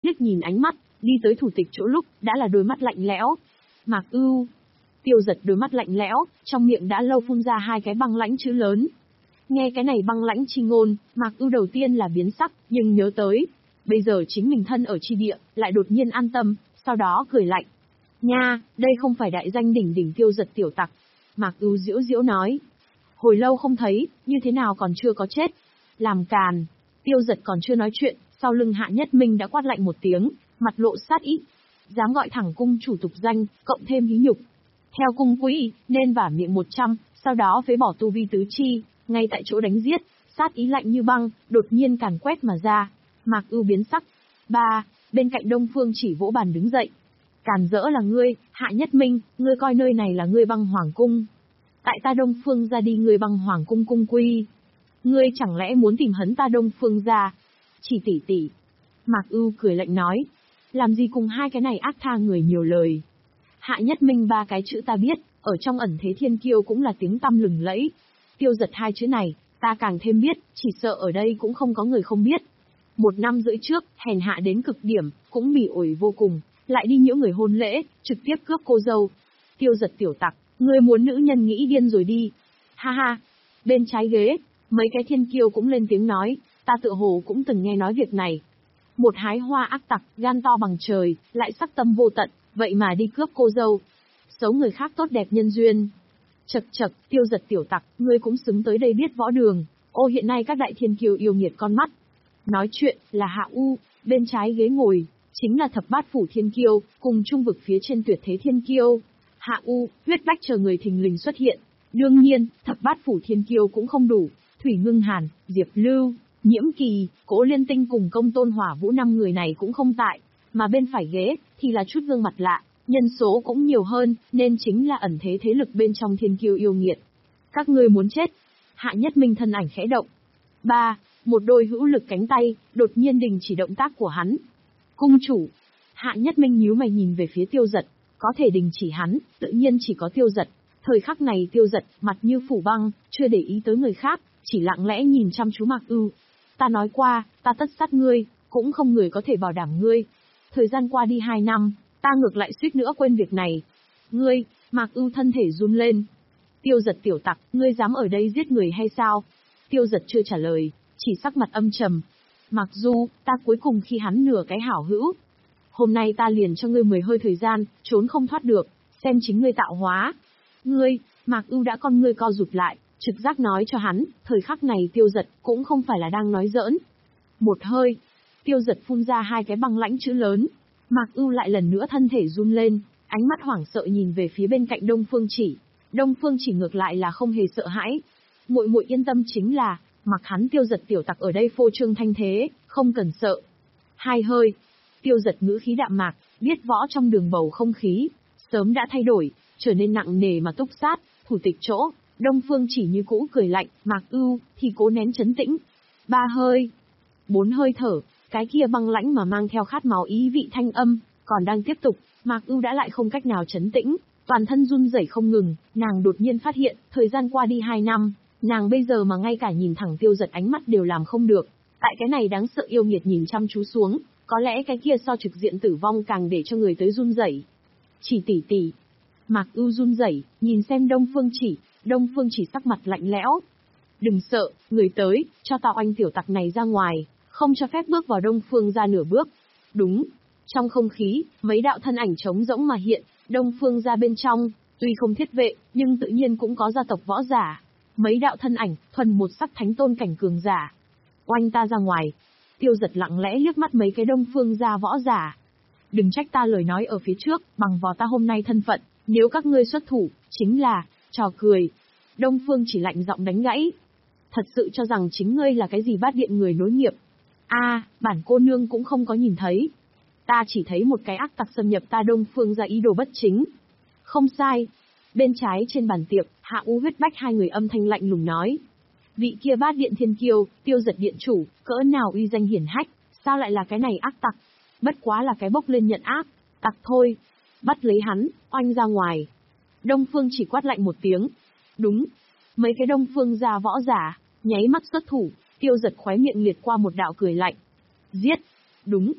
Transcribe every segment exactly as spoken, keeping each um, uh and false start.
liếc nhìn ánh mắt, đi tới thủ tịch chỗ lúc, đã là đôi mắt lạnh lẽo. Mạc Ưu. Tiêu Giật đôi mắt lạnh lẽo, trong miệng đã lâu phun ra hai cái băng lãnh chữ lớn. Nghe cái này băng lãnh chi ngôn, Mạc Ưu đầu tiên là biến sắc, nhưng nhớ tới, bây giờ chính mình thân ở chi địa, lại đột nhiên an tâm, sau đó cười lạnh. Nha, đây không phải đại danh đỉnh đỉnh Tiêu Giật tiểu tặc. Mạc Ưu giễu giễu nói. Hồi lâu không thấy, như thế nào còn chưa có chết. Làm càn. Tiêu Giật còn chưa nói chuyện, sau lưng Hạ Nhất Minh đã quát lạnh một tiếng, mặt lộ sát ý. Dám gọi thẳng cung chủ tục danh, cộng thêm hí nhục. Theo cung quỹ, nên vả miệng một trăm, sau đó phế bỏ tu vi tứ chi, ngay tại chỗ đánh giết, sát ý lạnh như băng, đột nhiên càn quét mà ra. Mạc Ưu biến sắc. Ba, bên cạnh Đông Phương Chỉ vỗ bàn đứng dậy. Càn rỡ là ngươi, Hạ Nhất Minh, ngươi coi nơi này là ngươi băng hoàng cung. Tại ta Đông Phương ra đi ngươi băng hoàng cung cung quy. Ngươi chẳng lẽ muốn tìm hấn ta Đông Phương ra? Chỉ tỷ tỷ. Mạc Ưu cười lạnh nói. Làm gì cùng hai cái này ác tha người nhiều lời. Hạ Nhất Minh ba cái chữ ta biết, ở trong ẩn thế thiên kiêu cũng là tiếng tăm lừng lẫy. Tiêu Giật hai chữ này, ta càng thêm biết, chỉ sợ ở đây cũng không có người không biết. Một năm rưỡi trước, hèn hạ đến cực điểm, cũng bỉ ổi vô cùng, lại đi nhiễu người hôn lễ, trực tiếp cướp cô dâu. Tiêu Giật tiểu tặc, ngươi muốn nữ nhân nghĩ điên rồi đi. Ha ha. Bên trái ghế, mấy cái thiên kiêu cũng lên tiếng nói, ta tựa hồ cũng từng nghe nói việc này. Một hái hoa ác tặc, gan to bằng trời, lại sắc tâm vô tận, vậy mà đi cướp cô dâu. Xấu người khác tốt đẹp nhân duyên. Chậc chậc, Tiêu Giật tiểu tặc, ngươi cũng xứng tới đây biết võ đường. Ô hiện nay các đại thiên kiêu yêu nghiệt con mắt. Nói chuyện, là Hạ U, bên trái ghế ngồi, chính là thập bát phủ thiên kiêu, cùng trung vực phía trên tuyệt thế thiên kiêu. Hạ U, huyết bách chờ người thình lình xuất hiện. Đương nhiên, thập bát phủ thiên kiêu cũng không đủ. Thủy Ngưng Hàn, Diệp Lưu, Nhiễm Kỳ, Cố Liên Tinh cùng Công Tôn Hỏa Vũ năm người này cũng không tại, mà bên phải ghế, thì là chút gương mặt lạ, nhân số cũng nhiều hơn, nên chính là ẩn thế thế lực bên trong thiên kiêu yêu nghiệt. Các ngươi muốn chết. Hạ Nhất Minh thân ảnh khẽ động. Ba, một đôi hữu lực cánh tay, đột nhiên đình chỉ động tác của hắn. Cung chủ. Hạ Nhất Minh nhíu mày nhìn về phía Tiêu Giật, có thể đình chỉ hắn, tự nhiên chỉ có Tiêu Giật. Thời khắc này Tiêu Giật, mặt như phủ băng, chưa để ý tới người khác, chỉ lặng lẽ nhìn chăm chú Mạc Ưu. Ta nói qua, ta tất sát ngươi, cũng không người có thể bảo đảm ngươi. Thời gian qua đi hai năm, ta ngược lại suýt nữa quên việc này. Ngươi, Mạc Ưu thân thể run lên. Tiêu Giật tiểu tặc, ngươi dám ở đây giết người hay sao? Tiêu Giật chưa trả lời, chỉ sắc mặt âm trầm. Mặc dù, ta cuối cùng khi hắn nửa cái hảo hữu. Hôm nay ta liền cho ngươi mười hơi thời gian, trốn không thoát được, xem chính ngươi tạo hóa. Ngươi, Mạc Ưu đã con ngươi co rụt lại, trực giác nói cho hắn, thời khắc này Tiêu Giật cũng không phải là đang nói giỡn. Một hơi, Tiêu Giật phun ra hai cái băng lãnh chữ lớn. Mạc Ưu lại lần nữa thân thể run lên, ánh mắt hoảng sợ nhìn về phía bên cạnh Đông Phương Chỉ. Đông Phương Chỉ ngược lại là không hề sợ hãi. Muội muội yên tâm chính là, mặc hắn Tiêu Giật tiểu tặc ở đây phô trương thanh thế, không cần sợ. Hai hơi, Tiêu Giật ngữ khí đạm mạc, biết võ trong đường bầu không khí sớm đã thay đổi, trở nên nặng nề mà túc sát. Thủ tịch chỗ, Đông Phương Chỉ như cũ cười lạnh, Mạc Ưu thì cố nén trấn tĩnh. Ba hơi, bốn hơi thở, cái kia băng lãnh mà mang theo khát máu ý vị thanh âm còn đang tiếp tục, Mạc Ưu đã lại không cách nào trấn tĩnh, toàn thân run rẩy không ngừng. Nàng đột nhiên phát hiện, thời gian qua đi hai năm, nàng bây giờ mà ngay cả nhìn thẳng Tiêu Giật ánh mắt đều làm không được. Tại cái này đáng sợ yêu nghiệt nhìn chăm chú xuống, có lẽ cái kia so trực diện tử vong càng để cho người tới run rẩy. Chỉ tỷ tỷ. Mạc Ưu run rẩy, nhìn xem Đông Phương Chỉ, Đông Phương Chỉ sắc mặt lạnh lẽo. Đừng sợ, người tới, cho tao anh tiểu tặc này ra ngoài, không cho phép bước vào Đông Phương ra nửa bước. Đúng. Trong không khí, mấy đạo thân ảnh trống rỗng mà hiện, Đông Phương ra bên trong, tuy không thiết vệ, nhưng tự nhiên cũng có gia tộc võ giả. Mấy đạo thân ảnh, thuần một sắc thánh tôn cảnh cường giả. Oanh ta ra ngoài. Tiêu Giật lặng lẽ liếc mắt mấy cái Đông Phương ra võ giả. Đừng trách ta lời nói ở phía trước, bằng vào ta hôm nay thân phận, nếu các ngươi xuất thủ, chính là trò cười. Đông Phương Chỉ lạnh giọng đánh gãy. Thật sự cho rằng chính ngươi là cái gì bát điện người nối nghiệp? A, à, bản cô nương cũng không có nhìn thấy. Ta chỉ thấy một cái ác tặc xâm nhập ta Đông Phương ra ý đồ bất chính. Không sai. Bên trái trên bàn tiệc, Hạ U Huyết Bách hai người âm thanh lạnh lùng nói. Vị kia bát điện thiên kiêu, Tiêu Giật điện chủ, cỡ nào uy danh hiển hách, sao lại là cái này ác tặc? Bất quá là cái bốc lên nhận ác, tặc thôi. Bắt lấy hắn, oanh ra ngoài. Đông Phương Chỉ quát lạnh một tiếng. Đúng. Mấy cái Đông Phương ra võ giả, nháy mắt xuất thủ, Tiêu Giật khóe miệng liệt qua một đạo cười lạnh. Giết. Đúng.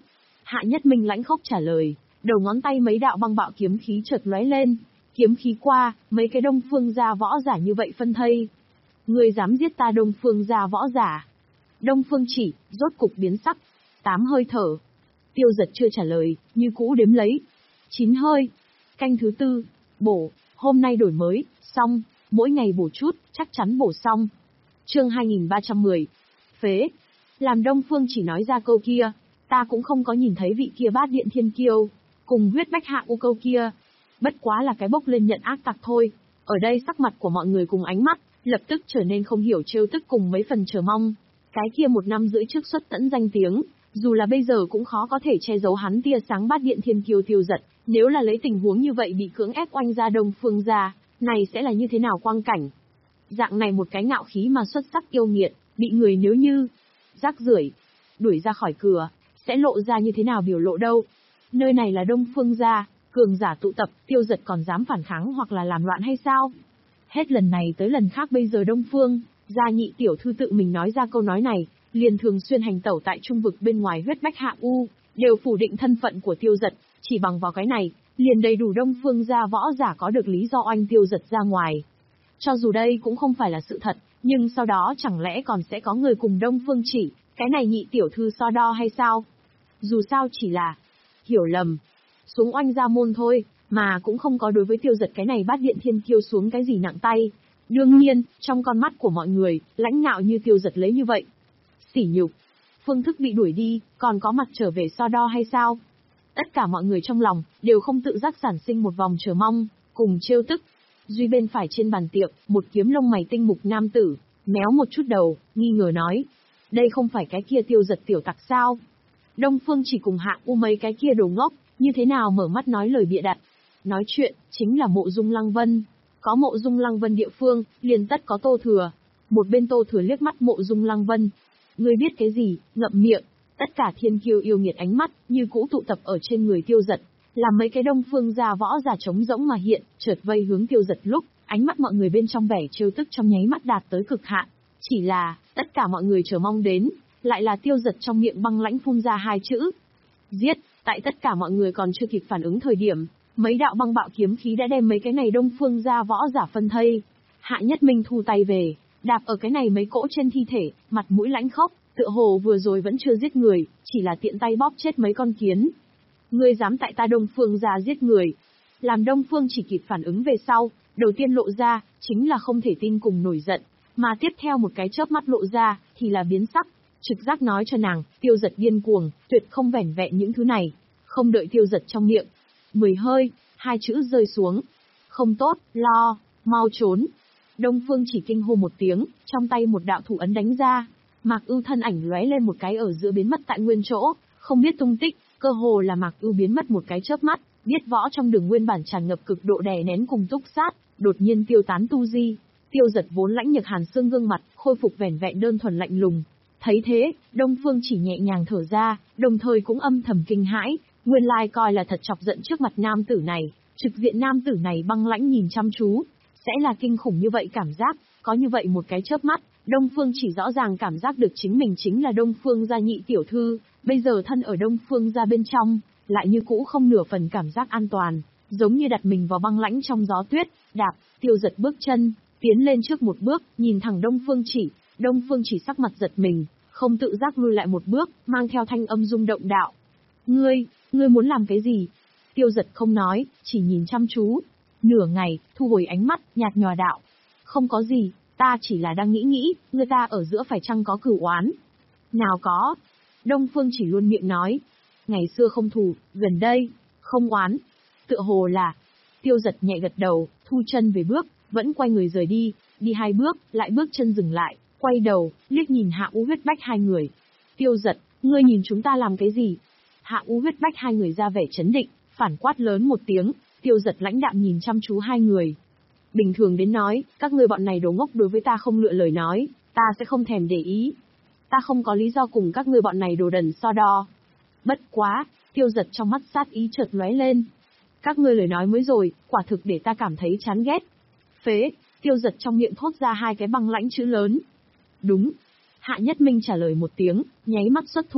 Hạ Nhất Minh lãnh khốc trả lời, đầu ngón tay mấy đạo băng bạo kiếm khí chợt lóe lên, kiếm khí qua, mấy cái Đông Phương gia võ giả như vậy phân thây. Ngươi dám giết ta Đông Phương gia võ giả? Đông Phương Chỉ, rốt cục biến sắc. Tám hơi thở. Tiêu Giật chưa trả lời, như cũ đếm lấy. Chín hơi. Canh thứ tư. Bổ, hôm nay đổi mới, xong, mỗi ngày bổ chút, chắc chắn bổ xong. Chương hai nghìn ba trăm mười. Phế. Làm Đông Phương Chỉ nói ra câu kia, ta cũng không có nhìn thấy vị kia Bát Điện Thiên Kiêu, cùng huyết bách hạ u câu kia. Bất quá là cái bốc lên nhận ác tặc thôi. Ở đây sắc mặt của mọi người cùng ánh mắt, lập tức trở nên không hiểu trêu tức cùng mấy phần chờ mong. Cái kia một năm rưỡi trước xuất tẫn danh tiếng, dù là bây giờ cũng khó có thể che giấu hắn tia sáng Bát Điện Thiên Kiêu Tiêu Giật. Nếu là lấy tình huống như vậy bị cưỡng ép oanh ra Đông Phương gia, này sẽ là như thế nào quang cảnh? Dạng này một cái ngạo khí mà xuất sắc yêu nghiệt, bị người nếu như rác rưởi đuổi ra khỏi cửa, sẽ lộ ra như thế nào biểu lộ đâu? Nơi này là Đông Phương gia, cường giả tụ tập, Tiêu Giật còn dám phản kháng hoặc là làm loạn hay sao? Hết lần này tới lần khác bây giờ Đông Phương gia nhị tiểu thư tự mình nói ra câu nói này, liền thường xuyên hành tẩu tại trung vực bên ngoài huyết bách hạ u, đều phủ định thân phận của Tiêu Giật, chỉ bằng vào cái này, liền đầy đủ Đông Phương gia võ giả có được lý do oanh Tiêu Giật ra ngoài. Cho dù đây cũng không phải là sự thật, nhưng sau đó chẳng lẽ còn sẽ có người cùng Đông Phương Chỉ, cái này nhị tiểu thư so đo hay sao? Dù sao chỉ là hiểu lầm, xuống oanh ra môn thôi, mà cũng không có đối với Tiêu Giật cái này Bát Điện Thiên Kiêu xuống cái gì nặng tay. Đương nhiên, trong con mắt của mọi người, lãnh ngạo như Tiêu Giật lấy như vậy. Sỉ nhục, phương thức bị đuổi đi, còn có mặt trở về so đo hay sao? Tất cả mọi người trong lòng, đều không tự giác sản sinh một vòng chờ mong, cùng trêu tức. Duy bên phải trên bàn tiệc, một kiếm lông mày tinh mục nam tử, méo một chút đầu, nghi ngờ nói. Đây không phải cái kia Tiêu Giật tiểu tặc sao? Đông Phương Chỉ cùng Hạ U mấy cái kia đồ ngốc, như thế nào mở mắt nói lời bịa đặt. Nói chuyện, chính là Mộ Dung Lăng Vân. Có Mộ Dung Lăng Vân địa phương, liền tất có Tô Thừa. Một bên Tô Thừa liếc mắt Mộ Dung Lăng Vân. Ngươi biết cái gì, ngậm miệng. Tất cả thiên kiêu yêu nghiệt ánh mắt, như cũ tụ tập ở trên người Tiêu Giật. Làm mấy cái Đông Phương gia võ giả trống rỗng mà hiện, chợt vây hướng Tiêu Giật lúc, ánh mắt mọi người bên trong vẻ trêu tức trong nháy mắt đạt tới cực hạn. Chỉ là, tất cả mọi người chờ mong đến, lại là Tiêu Giật trong miệng băng lãnh phun ra hai chữ. Giết, tại tất cả mọi người còn chưa kịp phản ứng thời điểm, mấy đạo băng bạo kiếm khí đã đem mấy cái này Đông Phương gia võ giả phân thây. Hạ Nhất Minh thu tay về, đạp ở cái này mấy cỗ trên thi thể, mặt mũi lãnh khốc, tựa hồ vừa rồi vẫn chưa giết người, chỉ là tiện tay bóp chết mấy con kiến. Ngươi dám tại ta Đông Phương gia giết người? Làm Đông Phương Chỉ kịp phản ứng về sau, đầu tiên lộ ra, chính là không thể tin cùng nổi giận, mà tiếp theo một cái chớp mắt lộ ra, thì là biến sắc. Trực giác nói cho nàng, Tiêu Giật điên cuồng, tuyệt không vẻn vẹn những thứ này. Không đợi Tiêu Giật trong miệng, mười hơi, hai chữ rơi xuống. Không tốt, lo, mau trốn. Đông Phương Chỉ kinh hô một tiếng, trong tay một đạo thủ ấn đánh ra. Mạc Ưu thân ảnh lóe lên một cái ở giữa biến mất tại nguyên chỗ, không biết tung tích, cơ hồ là Mạc Ưu biến mất một cái chớp mắt, biết võ trong đường nguyên bản tràn ngập cực độ đè nén cùng túc sát, đột nhiên tiêu tán tu di. Tiêu Giật vốn lãnh nhược hàn xương gương mặt, khôi phục vẻn vẹn đơn thuần lạnh lùng. Thấy thế, Đông Phương Chỉ nhẹ nhàng thở ra, đồng thời cũng âm thầm kinh hãi, nguyên lai coi là thật chọc giận trước mặt nam tử này, trực diện nam tử này băng lãnh nhìn chăm chú, sẽ là kinh khủng như vậy cảm giác, có như vậy một cái chớp mắt, Đông Phương Chỉ rõ ràng cảm giác được chính mình chính là Đông Phương gia nhị tiểu thư, bây giờ thân ở Đông Phương gia bên trong, lại như cũ không nửa phần cảm giác an toàn, giống như đặt mình vào băng lãnh trong gió tuyết, đạp, Tiêu Giật bước chân, tiến lên trước một bước, nhìn thẳng Đông Phương Chỉ. Đông Phương Chỉ sắc mặt giật mình, không tự giác lùi lại một bước, mang theo thanh âm rung động đạo. Ngươi, ngươi muốn làm cái gì? Tiêu Giật không nói, chỉ nhìn chăm chú. Nửa ngày, thu hồi ánh mắt, nhạt nhòa đạo. Không có gì, ta chỉ là đang nghĩ nghĩ, người ta ở giữa phải chăng có cửu oán? Nào có. Đông Phương Chỉ luôn miệng nói. Ngày xưa không thù, gần đây, không oán. Tựa hồ là. Tiêu Giật nhẹ gật đầu, thu chân về bước, vẫn quay người rời đi, đi hai bước, lại bước chân dừng lại. Quay đầu, liếc nhìn Hạ U Huyết Bách hai người. Tiêu Giật, ngươi nhìn chúng ta làm cái gì? Hạ U Huyết Bách hai người ra vẻ chấn định, phản quát lớn một tiếng. Tiêu Giật lãnh đạm nhìn chăm chú hai người. Bình thường đến nói, các ngươi bọn này đồ ngốc đối với ta không lựa lời nói, ta sẽ không thèm để ý. Ta không có lý do cùng các ngươi bọn này đồ đần so đo. Bất quá, Tiêu Giật trong mắt sát ý chợt lóe lên. Các ngươi lời nói mới rồi, quả thực để ta cảm thấy chán ghét. Phế, Tiêu Giật trong miệng thốt ra hai cái băng lãnh chữ lớn. Đúng. Hạ Nhất Minh trả lời một tiếng, nháy mắt xuất thủ.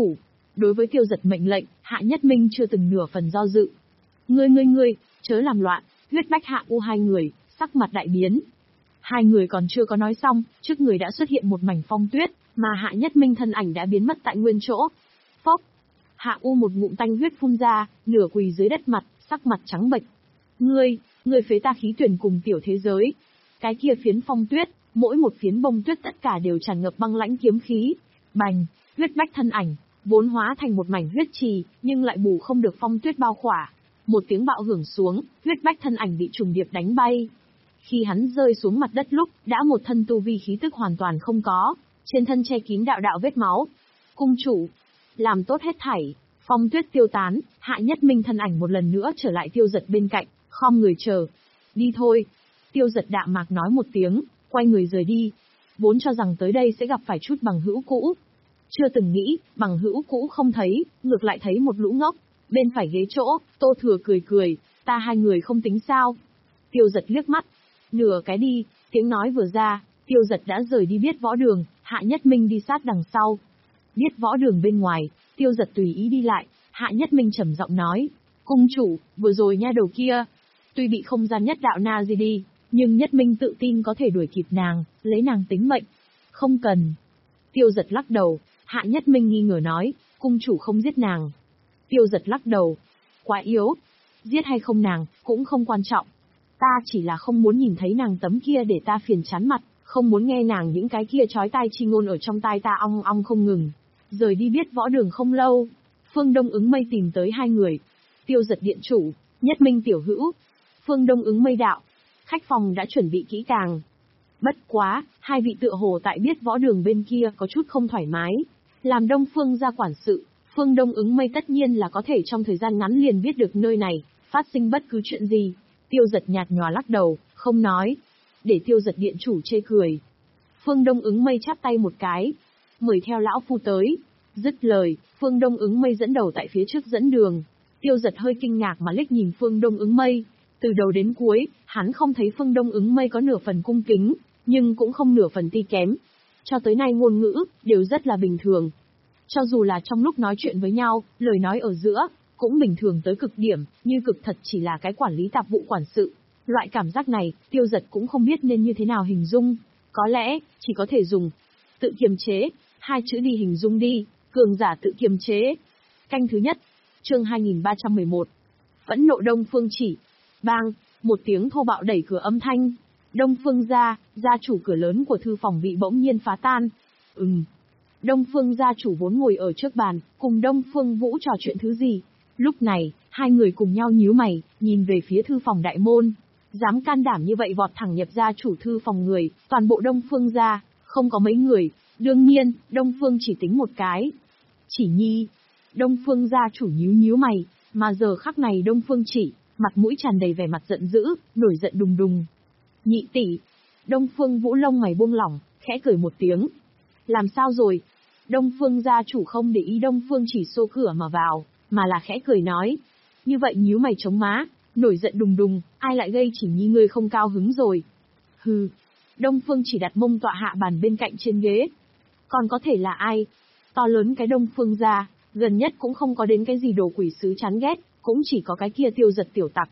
Đối với Tiêu Giật mệnh lệnh, Hạ Nhất Minh chưa từng nửa phần do dự. Ngươi ngươi ngươi, chớ làm loạn, huyết bách Hạ U hai người, sắc mặt đại biến. Hai người còn chưa có nói xong, trước người đã xuất hiện một mảnh phong tuyết, mà Hạ Nhất Minh thân ảnh đã biến mất tại nguyên chỗ. Phốc! Hạ U một ngụm tanh huyết phun ra, nửa quỳ dưới đất mặt, sắc mặt trắng bệch. Ngươi, ngươi phế ta khí tuyển cùng tiểu thế giới. Cái kia phiến phong tuyết, mỗi một phiến bông tuyết tất cả đều tràn ngập băng lãnh kiếm khí. Bành, huyết bách thân ảnh, vốn hóa thành một mảnh huyết trì, nhưng lại bù không được phong tuyết bao khỏa. Một tiếng bạo hưởng xuống, huyết bách thân ảnh bị trùng điệp đánh bay. Khi hắn rơi xuống mặt đất lúc, đã một thân tu vi khí tức hoàn toàn không có, trên thân che kín đạo đạo vết máu. Cung chủ, làm tốt hết thảy, phong tuyết tiêu tán, Hạ Nhất Minh thân ảnh một lần nữa trở lại Tiêu Giật bên cạnh, khom người chờ. Đi thôi. Tiêu Giật đạm mạc nói một tiếng, quay người rời đi. Vốn cho rằng tới đây sẽ gặp phải chút bằng hữu cũ. Chưa từng nghĩ, bằng hữu cũ không thấy, ngược lại thấy một lũ ngốc. Bên phải ghế chỗ, Tô Thừa cười cười, ta hai người không tính sao. Tiêu Giật liếc mắt, nửa cái đi, tiếng nói vừa ra, Tiêu Giật đã rời đi biết võ đường, Hạ Nhất Minh đi sát đằng sau. Biết võ đường bên ngoài, Tiêu Giật tùy ý đi lại, Hạ Nhất Minh trầm giọng nói, cung chủ, vừa rồi nha đầu kia, tuy bị không gian nhất đạo na di đi, nhưng Nhất Minh tự tin có thể đuổi kịp nàng, lấy nàng tính mệnh. Không cần. Tiêu Giật lắc đầu, Hạ Nhất Minh nghi ngờ nói, cung chủ không giết nàng. Tiêu Giật lắc đầu, quá yếu, giết hay không nàng, cũng không quan trọng. Ta chỉ là không muốn nhìn thấy nàng tấm kia để ta phiền chán mặt, không muốn nghe nàng những cái kia chói tai chi ngôn ở trong tai ta ong ong không ngừng. Rời đi biết võ đường không lâu, Phương Đông Ứng Mây tìm tới hai người. Tiêu Giật điện chủ, Nhất Minh tiểu hữu. Phương Đông Ứng Mây đạo, khách phòng đã chuẩn bị kỹ càng. Bất quá, hai vị tựa hồ tại biết võ đường bên kia có chút không thoải mái. Làm Đông Phương gia quản sự, Phương Đông Ứng Mây tất nhiên là có thể trong thời gian ngắn liền biết được nơi này, phát sinh bất cứ chuyện gì. Tiêu Giật nhạt nhòa lắc đầu, không nói. Để Tiêu Giật điện chủ chê cười. Phương Đông Ứng Mây chắp tay một cái. Mời theo lão phu tới. Dứt lời, Phương Đông Ứng Mây dẫn đầu tại phía trước dẫn đường. Tiêu Giật hơi kinh ngạc mà liếc nhìn Phương Đông Ứng Mây. Từ đầu đến cuối, hắn không thấy Phương Đông Ứng Mây có nửa phần cung kính, nhưng cũng không nửa phần ti kém. Cho tới nay ngôn ngữ, đều rất là bình thường. Cho dù là trong lúc nói chuyện với nhau, lời nói ở giữa, cũng bình thường tới cực điểm, như cực thật chỉ là cái quản lý tạp vụ quản sự. Loại cảm giác này, Tiêu Giật cũng không biết nên như thế nào hình dung. Có lẽ, chỉ có thể dùng tự kiềm chế, hai chữ đi hình dung đi, cường giả tự kiềm chế. Canh thứ nhất, chương hai nghìn ba trăm mười một. Phẫn nộ Đông Phương Chỉ. Bang, một tiếng thô bạo đẩy cửa âm thanh. Đông Phương gia, gia chủ cửa lớn của thư phòng bị bỗng nhiên phá tan. Ừm. Đông Phương gia chủ vốn ngồi ở trước bàn, cùng Đông Phương Vũ trò chuyện thứ gì. Lúc này, hai người cùng nhau nhíu mày, nhìn về phía thư phòng đại môn. Dám can đảm như vậy vọt thẳng nhập gia chủ thư phòng người, toàn bộ Đông Phương gia, không có mấy người. Đương nhiên, Đông Phương chỉ tính một cái. Chỉ nhi. Đông Phương gia chủ nhíu nhíu mày, mà giờ khắc này Đông Phương chỉ, mặt mũi tràn đầy vẻ mặt giận dữ, nổi giận đùng đùng. Nhị tỷ. Đông Phương Vũ lông mày buông lỏng, khẽ cười một tiếng. Làm sao rồi? Đông Phương gia chủ không để ý Đông Phương chỉ xô cửa mà vào, mà là khẽ cười nói. Như vậy nhíu mày chống má, nổi giận đùng đùng, ai lại gây chỉ nhi ngươi không cao hứng rồi? Hừ. Đông Phương chỉ đặt mông tọa hạ bàn bên cạnh trên ghế. Còn có thể là ai? To lớn cái Đông Phương gia, gần nhất cũng không có đến cái gì đồ quỷ sứ chán ghét, cũng chỉ có cái kia Tiêu Giật tiểu tặc.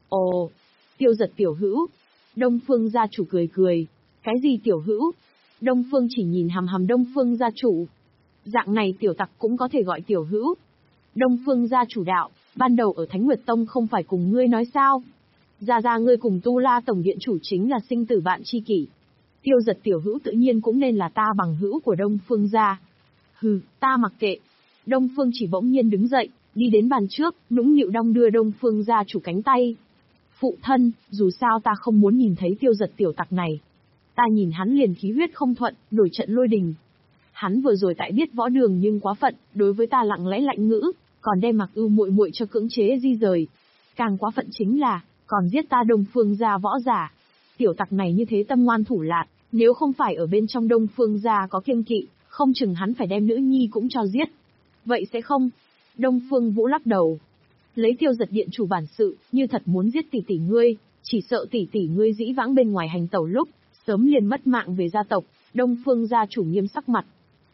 Ồ, Tiêu Giật tiểu hữu. Đông Phương gia chủ cười cười. Cái gì tiểu hữu? Đông Phương chỉ nhìn hằm hằm Đông Phương gia chủ. Dạng này tiểu tặc cũng có thể gọi tiểu hữu. Đông Phương gia chủ đạo, ban đầu ở Thánh Nguyệt Tông không phải cùng ngươi nói sao? Ra ra ngươi cùng Tu La tổng điện chủ chính là sinh tử bạn tri kỷ. Tiêu Giật tiểu hữu tự nhiên cũng nên là ta bằng hữu của Đông Phương gia. Hừ, ta mặc kệ. Đông Phương chỉ bỗng nhiên đứng dậy, đi đến bàn trước, nũng nịu đong đưa Đông Phương gia chủ cánh tay. Phụ thân, dù sao ta không muốn nhìn thấy Tiêu Giật tiểu tặc này. Ta nhìn hắn liền khí huyết không thuận, nổi trận lôi đình. Hắn vừa rồi tại biết võ đường nhưng quá phận, đối với ta lặng lẽ lạnh ngữ, còn đem Mặc Ưu muội muội cho cưỡng chế di rời. Càng quá phận chính là, còn giết ta Đông Phương gia võ giả. Tiểu tặc này như thế tâm ngoan thủ lạt, nếu không phải ở bên trong Đông Phương gia có kiêng kỵ, không chừng hắn phải đem nữ nhi cũng cho giết. Vậy sẽ không? Đông Phương Vũ lắc đầu. Lấy Tiêu Giật điện chủ bản sự, như thật muốn giết tỷ tỷ ngươi, chỉ sợ tỷ tỷ ngươi dĩ vãng bên ngoài hành tẩu lúc, sớm liền mất mạng về gia tộc. Đông Phương gia chủ nghiêm sắc mặt.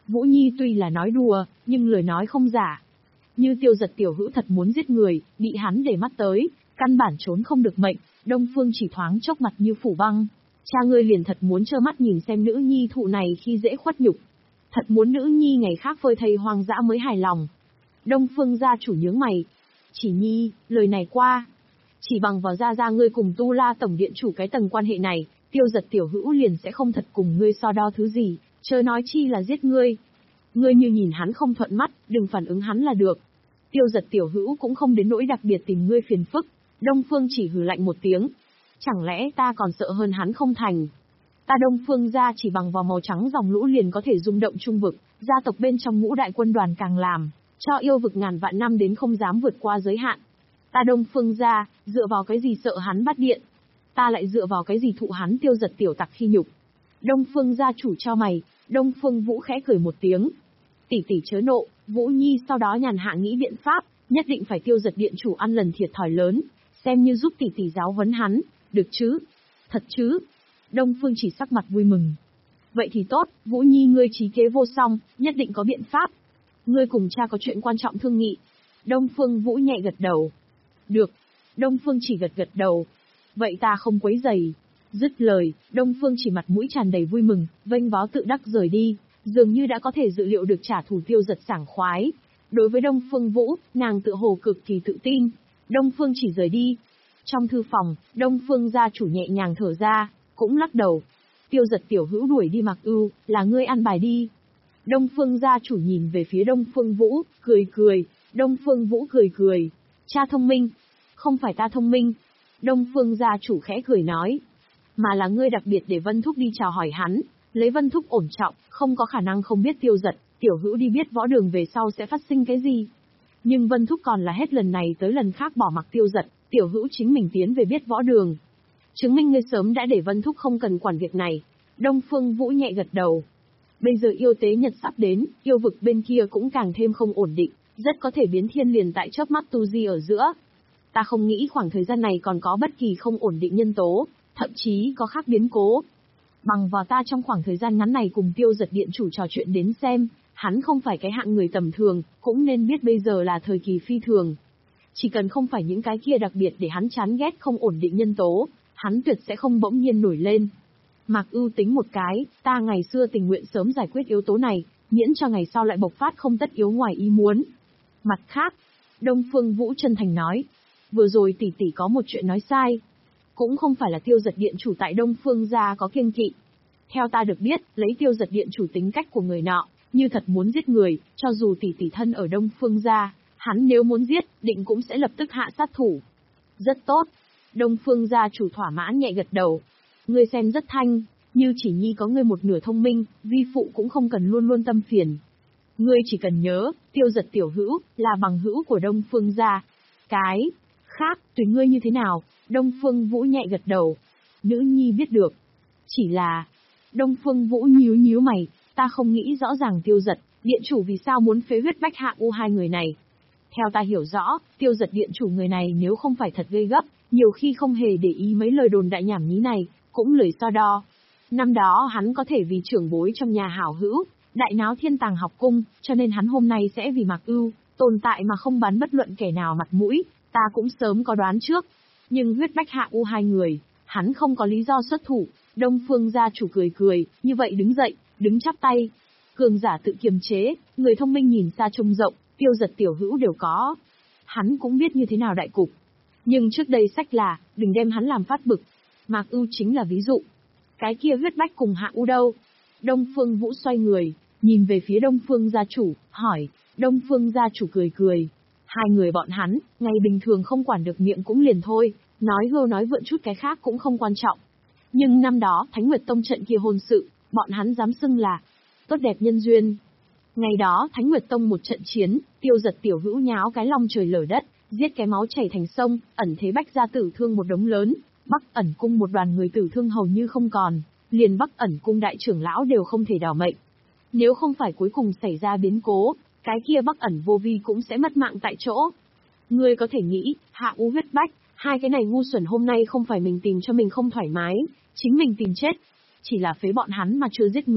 Vũ Nhi tuy là nói đùa, nhưng lời nói không giả. Như Tiêu Giật tiểu hữu thật muốn giết người, bị hắn để mắt tới, căn bản trốn không được mệnh. Đông Phương chỉ thoáng chốc mặt như phủ băng. Cha ngươi liền thật muốn trơ mắt nhìn xem nữ nhi thụ này khi dễ khuất nhục. Thật muốn nữ nhi ngày khác phơi thây hoang dã mới hài lòng. Đông Phương gia chủ nhướng mày. Chỉ nhi, lời này qua. Chỉ bằng vào gia gia ngươi cùng Tu La tổng điện chủ cái tầng quan hệ này, Tiêu Giật tiểu hữu liền sẽ không thật cùng ngươi so đo thứ gì, chớ nói chi là giết ngươi. Ngươi như nhìn hắn không thuận mắt, đừng phản ứng hắn là được. Tiêu Giật tiểu hữu cũng không đến nỗi đặc biệt tìm ngươi phiền phức. Đông Phương chỉ hừ lạnh một tiếng. Chẳng lẽ ta còn sợ hơn hắn không thành? Ta Đông Phương gia chỉ bằng vào màu trắng dòng lũ liền có thể rung động trung vực, gia tộc bên trong ngũ đại quân đoàn càng làm cho yêu vực ngàn vạn năm đến không dám vượt qua giới hạn. Ta Đông Phương gia, dựa vào cái gì sợ hắn bắt điện? Ta lại dựa vào cái gì thụ hắn Tiêu Giật tiểu tặc khi nhục? Đông Phương gia chủ trao mày, Đông Phương Vũ khẽ cười một tiếng. Tỷ tỷ chớ nộ, Vũ Nhi sau đó nhàn hạ nghĩ biện pháp, nhất định phải Tiêu Giật điện chủ ăn lần thiệt thòi lớn, xem như giúp tỷ tỷ giáo huấn hắn, được chứ? Thật chứ? Đông Phương chỉ sắc mặt vui mừng. Vậy thì tốt, Vũ Nhi ngươi trí kế vô song, nhất định có biện pháp. Ngươi cùng cha có chuyện quan trọng thương nghị. Đông Phương Vũ nhẹ gật đầu. Được. Đông Phương chỉ gật gật đầu. Vậy ta không quấy rầy. Dứt lời, Đông Phương chỉ mặt mũi tràn đầy vui mừng, vênh váo tự đắc rời đi, dường như đã có thể dự liệu được trả thù Tiêu Giật sảng khoái. Đối với Đông Phương Vũ, nàng tự hồ cực kỳ tự tin. Đông Phương chỉ rời đi. Trong thư phòng, Đông Phương gia chủ nhẹ nhàng thở ra, cũng lắc đầu. Tiêu Giật tiểu hữu đuổi đi Mặc Ưu, là ngươi ăn bài đi. Đông Phương gia chủ nhìn về phía Đông Phương Vũ, cười cười. Đông Phương Vũ cười cười. Cha thông minh. Không phải ta thông minh. Đông Phương gia chủ khẽ cười nói. Mà là ngươi đặc biệt để Vân Thúc đi chào hỏi hắn. Lấy Vân Thúc ổn trọng, không có khả năng không biết Tiêu Giật tiểu hữu đi biết võ đường về sau sẽ phát sinh cái gì. Nhưng Vân Thúc còn là hết lần này tới lần khác bỏ mặc Tiêu Giật tiểu hữu chính mình tiến về biết võ đường. Chứng minh ngươi sớm đã để Vân Thúc không cần quản việc này. Đông Phương Vũ nhẹ gật đầu. Bây giờ yêu tế nhật sắp đến, yêu vực bên kia cũng càng thêm không ổn định, rất có thể biến thiên liền tại chớp mắt tu di ở giữa. Ta không nghĩ khoảng thời gian này còn có bất kỳ không ổn định nhân tố, thậm chí có khác biến cố. Bằng vào ta trong khoảng thời gian ngắn này cùng Tiêu Giật điện chủ trò chuyện đến xem, hắn không phải cái hạng người tầm thường, cũng nên biết bây giờ là thời kỳ phi thường. Chỉ cần không phải những cái kia đặc biệt để hắn chán ghét không ổn định nhân tố, hắn tuyệt sẽ không bỗng nhiên nổi lên. Mạc Ưu tính một cái, ta ngày xưa tình nguyện sớm giải quyết yếu tố này, miễn cho ngày sau lại bộc phát không tất yếu ngoài ý muốn. Mặt khác, Đông Phương Vũ chân thành nói, vừa rồi tỷ tỷ có một chuyện nói sai. Cũng không phải là Tiêu Giật điện chủ tại Đông Phương gia có kiêng kỵ. Theo ta được biết, lấy Tiêu Giật điện chủ tính cách của người nọ, như thật muốn giết người, cho dù tỷ tỷ thân ở Đông Phương gia, hắn nếu muốn giết, định cũng sẽ lập tức hạ sát thủ. Rất tốt. Đông Phương gia chủ thỏa mãn nhẹ gật đầu. Ngươi xem rất thanh, như chỉ nhi có ngươi một nửa thông minh, vi phụ cũng không cần luôn luôn tâm phiền. Ngươi chỉ cần nhớ, Tiêu Giật tiểu hữu, là bằng hữu của Đông Phương gia. Cái khác, tùy ngươi như thế nào. Đông Phương Vũ nhẹ gật đầu. Nữ nhi biết được. Chỉ là... Đông Phương Vũ nhíu nhíu mày, ta không nghĩ rõ ràng Tiêu Giật, điện chủ vì sao muốn phế huyết Bách Hạ U hai người này. Theo ta hiểu rõ, Tiêu Giật điện chủ người này nếu không phải thật gây gấp, nhiều khi không hề để ý mấy lời đồn đại nhảm nhí này, cũng lười so đo. Năm đó hắn có thể vì trưởng bối trong nhà hảo hữu, đại náo Thiên Tàng học cung, cho nên hắn hôm nay sẽ vì Mạc Ưu tồn tại mà không bắn bất luận kẻ nào mặt mũi, ta cũng sớm có đoán trước. Nhưng huyết Bách Hạ U hai người, hắn không có lý do xuất thủ. Đông Phương gia chủ cười cười, như vậy đứng dậy, đứng chắp tay. Cường giả tự kiềm chế, người thông minh nhìn xa trông rộng, Tiêu Giật tiểu hữu đều có. Hắn cũng biết như thế nào đại cục. Nhưng trước đây sách là, đừng đem hắn làm phát bực. Mạc Ưu chính là ví dụ. Cái kia huyết bách cùng Hạ U đâu? Đông Phương Vũ xoay người, nhìn về phía Đông Phương gia chủ, hỏi. Đông Phương gia chủ cười cười. Hai người bọn hắn, ngày bình thường không quản được miệng cũng liền thôi, nói hưu nói vượn chút cái khác cũng không quan trọng. Nhưng năm đó, Thánh Nguyệt Tông trận kia hôn sự, bọn hắn dám xưng là tốt đẹp nhân duyên. Ngày đó, Thánh Nguyệt Tông một trận chiến, Tiêu Giật tiểu hữu nháo cái long trời lở đất, giết cái máu chảy thành sông, ẩn thế Bách gia tử thương một đống lớn, Bắc Ẩn cung một đoàn người tử thương hầu như không còn, liền Bắc Ẩn cung đại trưởng lão đều không thể đào mệnh. Nếu không phải cuối cùng xảy ra biến cố, cái kia Bắc Ẩn vô vi cũng sẽ mất mạng tại chỗ. Ngươi có thể nghĩ, Hạ U huyết bách, hai cái này ngu xuẩn hôm nay không phải mình tìm cho mình không thoải mái, chính mình tìm chết. Chỉ là phế bọn hắn mà chưa giết người,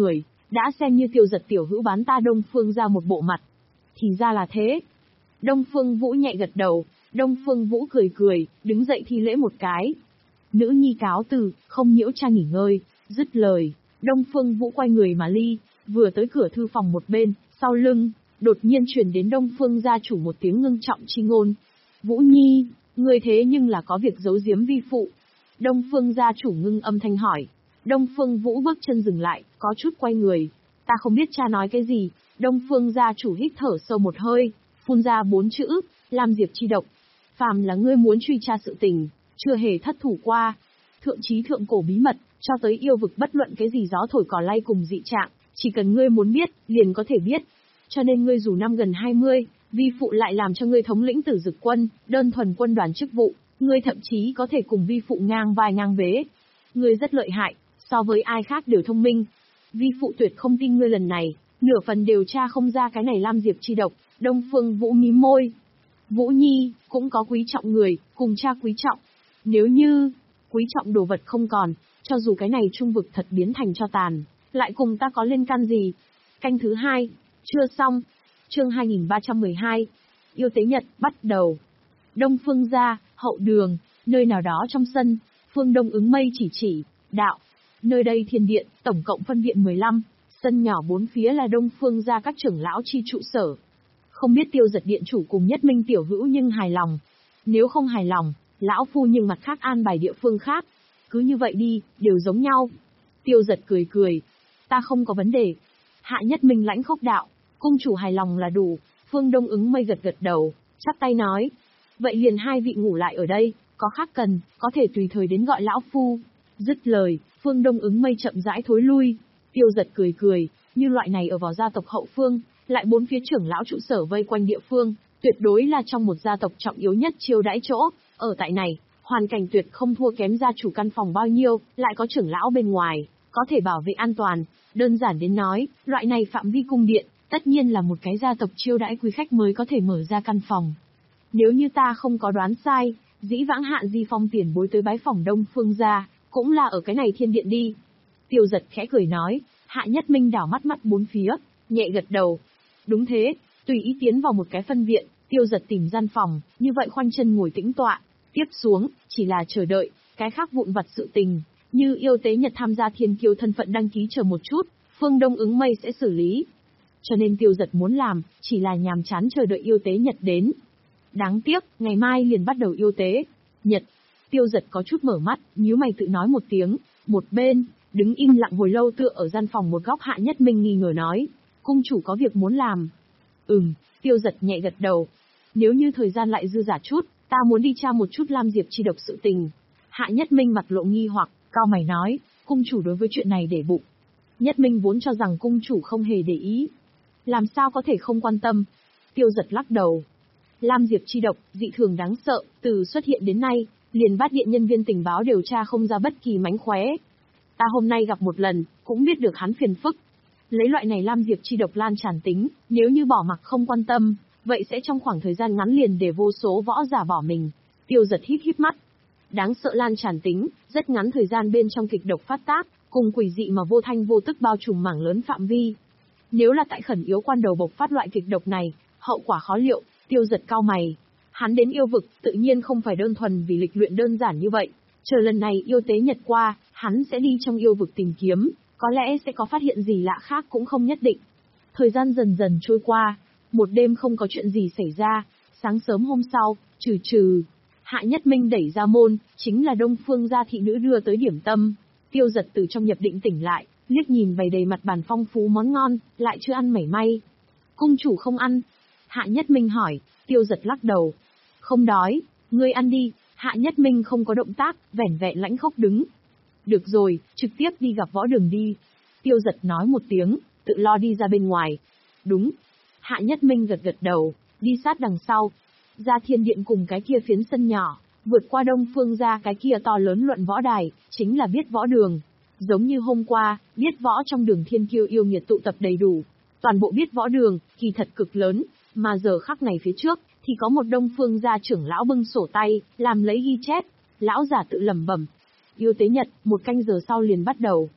đã xem như Tiêu Giật tiểu hữu bán ta Đông Phương ra một bộ mặt. Thì ra là thế. Đông Phương Vũ nhẹ gật đầu, Đông Phương Vũ cười cười, đứng dậy thi lễ một cái. Nữ nhi cáo từ, không nhiễu cha nghỉ ngơi, dứt lời, Đông Phương Vũ quay người mà ly, vừa tới cửa thư phòng một bên, sau lưng, đột nhiên truyền đến Đông Phương gia chủ một tiếng ngưng trọng chi ngôn. Vũ Nhi, ngươi thế nhưng là có việc giấu giếm vi phụ. Đông Phương gia chủ ngưng âm thanh hỏi. Đông Phương Vũ bước chân dừng lại, có chút quay người. Ta không biết cha nói cái gì. Đông Phương gia chủ hít thở sâu một hơi, phun ra bốn chữ, Lam Diệp chi độc. Phàm là ngươi muốn truy tra sự tình, chưa hề thất thủ qua. Thượng chí thượng cổ bí mật, cho tới yêu vực bất luận cái gì gió thổi cỏ lay cùng dị trạng, chỉ cần ngươi muốn biết, liền có thể biết. Cho nên ngươi dù năm gần hai mươi, vi phụ lại làm cho ngươi thống lĩnh Tử Dực quân, đơn thuần quân đoàn chức vụ, ngươi thậm chí có thể cùng vi phụ ngang vai ngang vế. Ngươi rất lợi hại, so với ai khác đều thông minh. Vi phụ tuyệt không tin ngươi lần này, nửa phần điều tra không ra cái này Lam Diệp chi độc. Đông Phương Vũ mím môi. Vũ Nhi, cũng có quý trọng người, cùng cha quý trọng. Nếu như, quý trọng đồ vật không còn, cho dù cái này trung vực thật biến thành cho tàn, lại cùng ta có liên can gì? Canh thứ hai, chưa xong. Chương hai nghìn ba trăm mười hai. Yêu tế Nhật, bắt đầu. Đông Phương gia, hậu đường, nơi nào đó trong sân, Phương Đông ứng mây chỉ chỉ, đạo. Nơi đây thiên điện, tổng cộng phân viện mười lăm, sân nhỏ bốn phía là Đông Phương gia các trưởng lão chi trụ sở. Không biết Tiêu Giật điện chủ cùng Nhất Minh tiểu hữu nhưng hài lòng. Nếu không hài lòng, lão phu nhưng mặt khác an bài địa phương khác. Cứ như vậy đi, đều giống nhau. Tiêu Giật cười cười. Ta không có vấn đề. Hạ Nhất Minh lãnh khốc đạo. Cung chủ hài lòng là đủ. Phương Đông ứng mây gật gật đầu, chắp tay nói. Vậy liền hai vị ngủ lại ở đây, có khác cần, có thể tùy thời đến gọi lão phu. Dứt lời, Phương Đông ứng mây chậm rãi thối lui. Tiêu Giật cười cười, như loại này ở vào gia tộc hậu phương, lại bốn phía trưởng lão trụ sở vây quanh địa phương, tuyệt đối là trong một gia tộc trọng yếu nhất chiêu đãi chỗ. Ở tại này, hoàn cảnh tuyệt không thua kém gia chủ căn phòng bao nhiêu, lại có trưởng lão bên ngoài, có thể bảo vệ an toàn. Đơn giản đến nói, loại này phạm vi cung điện, tất nhiên là một cái gia tộc chiêu đãi quý khách mới có thể mở ra căn phòng. Nếu như ta không có đoán sai, dĩ vãng Hạ Di Phong tiền bối tới bái phòng Đông Phương gia, cũng là ở cái này thiên điện đi. Tiêu Giật khẽ cười nói, Hạ Nhất Minh đảo mắt mắt bốn phía, nhẹ gật đầu. Đúng thế, tùy ý tiến vào một cái phân viện, Tiêu Giật tìm gian phòng, như vậy khoanh chân ngồi tĩnh tọa, tiếp xuống, chỉ là chờ đợi, cái khác vụn vặt sự tình, như yêu tế Nhật tham gia thiên kiêu thân phận đăng ký chờ một chút, Phương Đông ứng mây sẽ xử lý. Cho nên Tiêu Giật muốn làm, chỉ là nhàm chán chờ đợi yêu tế Nhật đến. Đáng tiếc, ngày mai liền bắt đầu yêu tế Nhật. Tiêu Giật có chút mở mắt, nhíu mày tự nói một tiếng, một bên, đứng im lặng hồi lâu tựa ở gian phòng một góc Hạ Nhất Minh nghi ngờ nói, cung chủ có việc muốn làm. Ừm, Tiêu Giật nhẹ gật đầu. Nếu như thời gian lại dư dả chút, ta muốn đi tra một chút Lam Diệp chi độc sự tình. Hạ Nhất Minh mặt lộ nghi hoặc, cao mày nói, cung chủ đối với chuyện này để bụng. Nhất Minh vốn cho rằng cung chủ không hề để ý. Làm sao có thể không quan tâm? Tiêu Giật lắc đầu. Lam Diệp chi độc, dị thường đáng sợ, từ xuất hiện đến nay, liền bát điện nhân viên tình báo điều tra không ra bất kỳ mánh khóe. Ta hôm nay gặp một lần, cũng biết được hắn phiền phức. Lấy loại này Lam Diệp chi độc lan tràn tính, nếu như bỏ mặc không quan tâm, vậy sẽ trong khoảng thời gian ngắn liền để vô số võ giả bỏ mình. Tiêu Giật híp híp mắt. Đáng sợ lan tràn tính, rất ngắn thời gian bên trong kịch độc phát tác, cùng quỷ dị mà vô thanh vô tức bao trùm mảng lớn phạm vi. Nếu là tại khẩn yếu quan đầu bộc phát loại kịch độc này, hậu quả khó liệu. Tiêu Giật cao mày. Hắn đến yêu vực, tự nhiên không phải đơn thuần vì lịch luyện đơn giản như vậy. Chờ lần này yêu tế Nhật qua, hắn sẽ đi trong yêu vực tìm kiếm, có lẽ sẽ có phát hiện gì lạ khác cũng không nhất định. Thời gian dần dần trôi qua, một đêm không có chuyện gì xảy ra, sáng sớm hôm sau, trừ trừ, Hạ Nhất Minh đẩy ra môn, chính là Đông Phương gia thị nữ đưa tới điểm tâm. Tiêu Giật từ trong nhập định tỉnh lại, liếc nhìn bày đầy mặt bàn phong phú món ngon, lại chưa ăn mảy may. Cung chủ không ăn. Hạ Nhất Minh hỏi, Tiêu Giật lắc đầu. Không đói, ngươi ăn đi. Hạ Nhất Minh không có động tác, vẻn vẹn lãnh khốc đứng. Được rồi, trực tiếp đi gặp võ đường đi. Tiêu Giật nói một tiếng, tự lo đi ra bên ngoài. Đúng. Hạ Nhất Minh gật gật đầu, đi sát đằng sau. Ra thiên điện cùng cái kia phiến sân nhỏ, vượt qua Đông Phương ra cái kia to lớn luận võ đài, chính là biết võ đường. Giống như hôm qua, biết võ trong đường thiên kiêu yêu nghiệt tụ tập đầy đủ. Toàn bộ biết võ đường, kỳ thật cực lớn, mà giờ khắc này phía trước, thì có một Đông Phương gia trưởng lão bưng sổ tay, làm lấy ghi chép. Lão giả tự lẩm bẩm. Yêu tế Nhật, một canh giờ sau liền bắt đầu.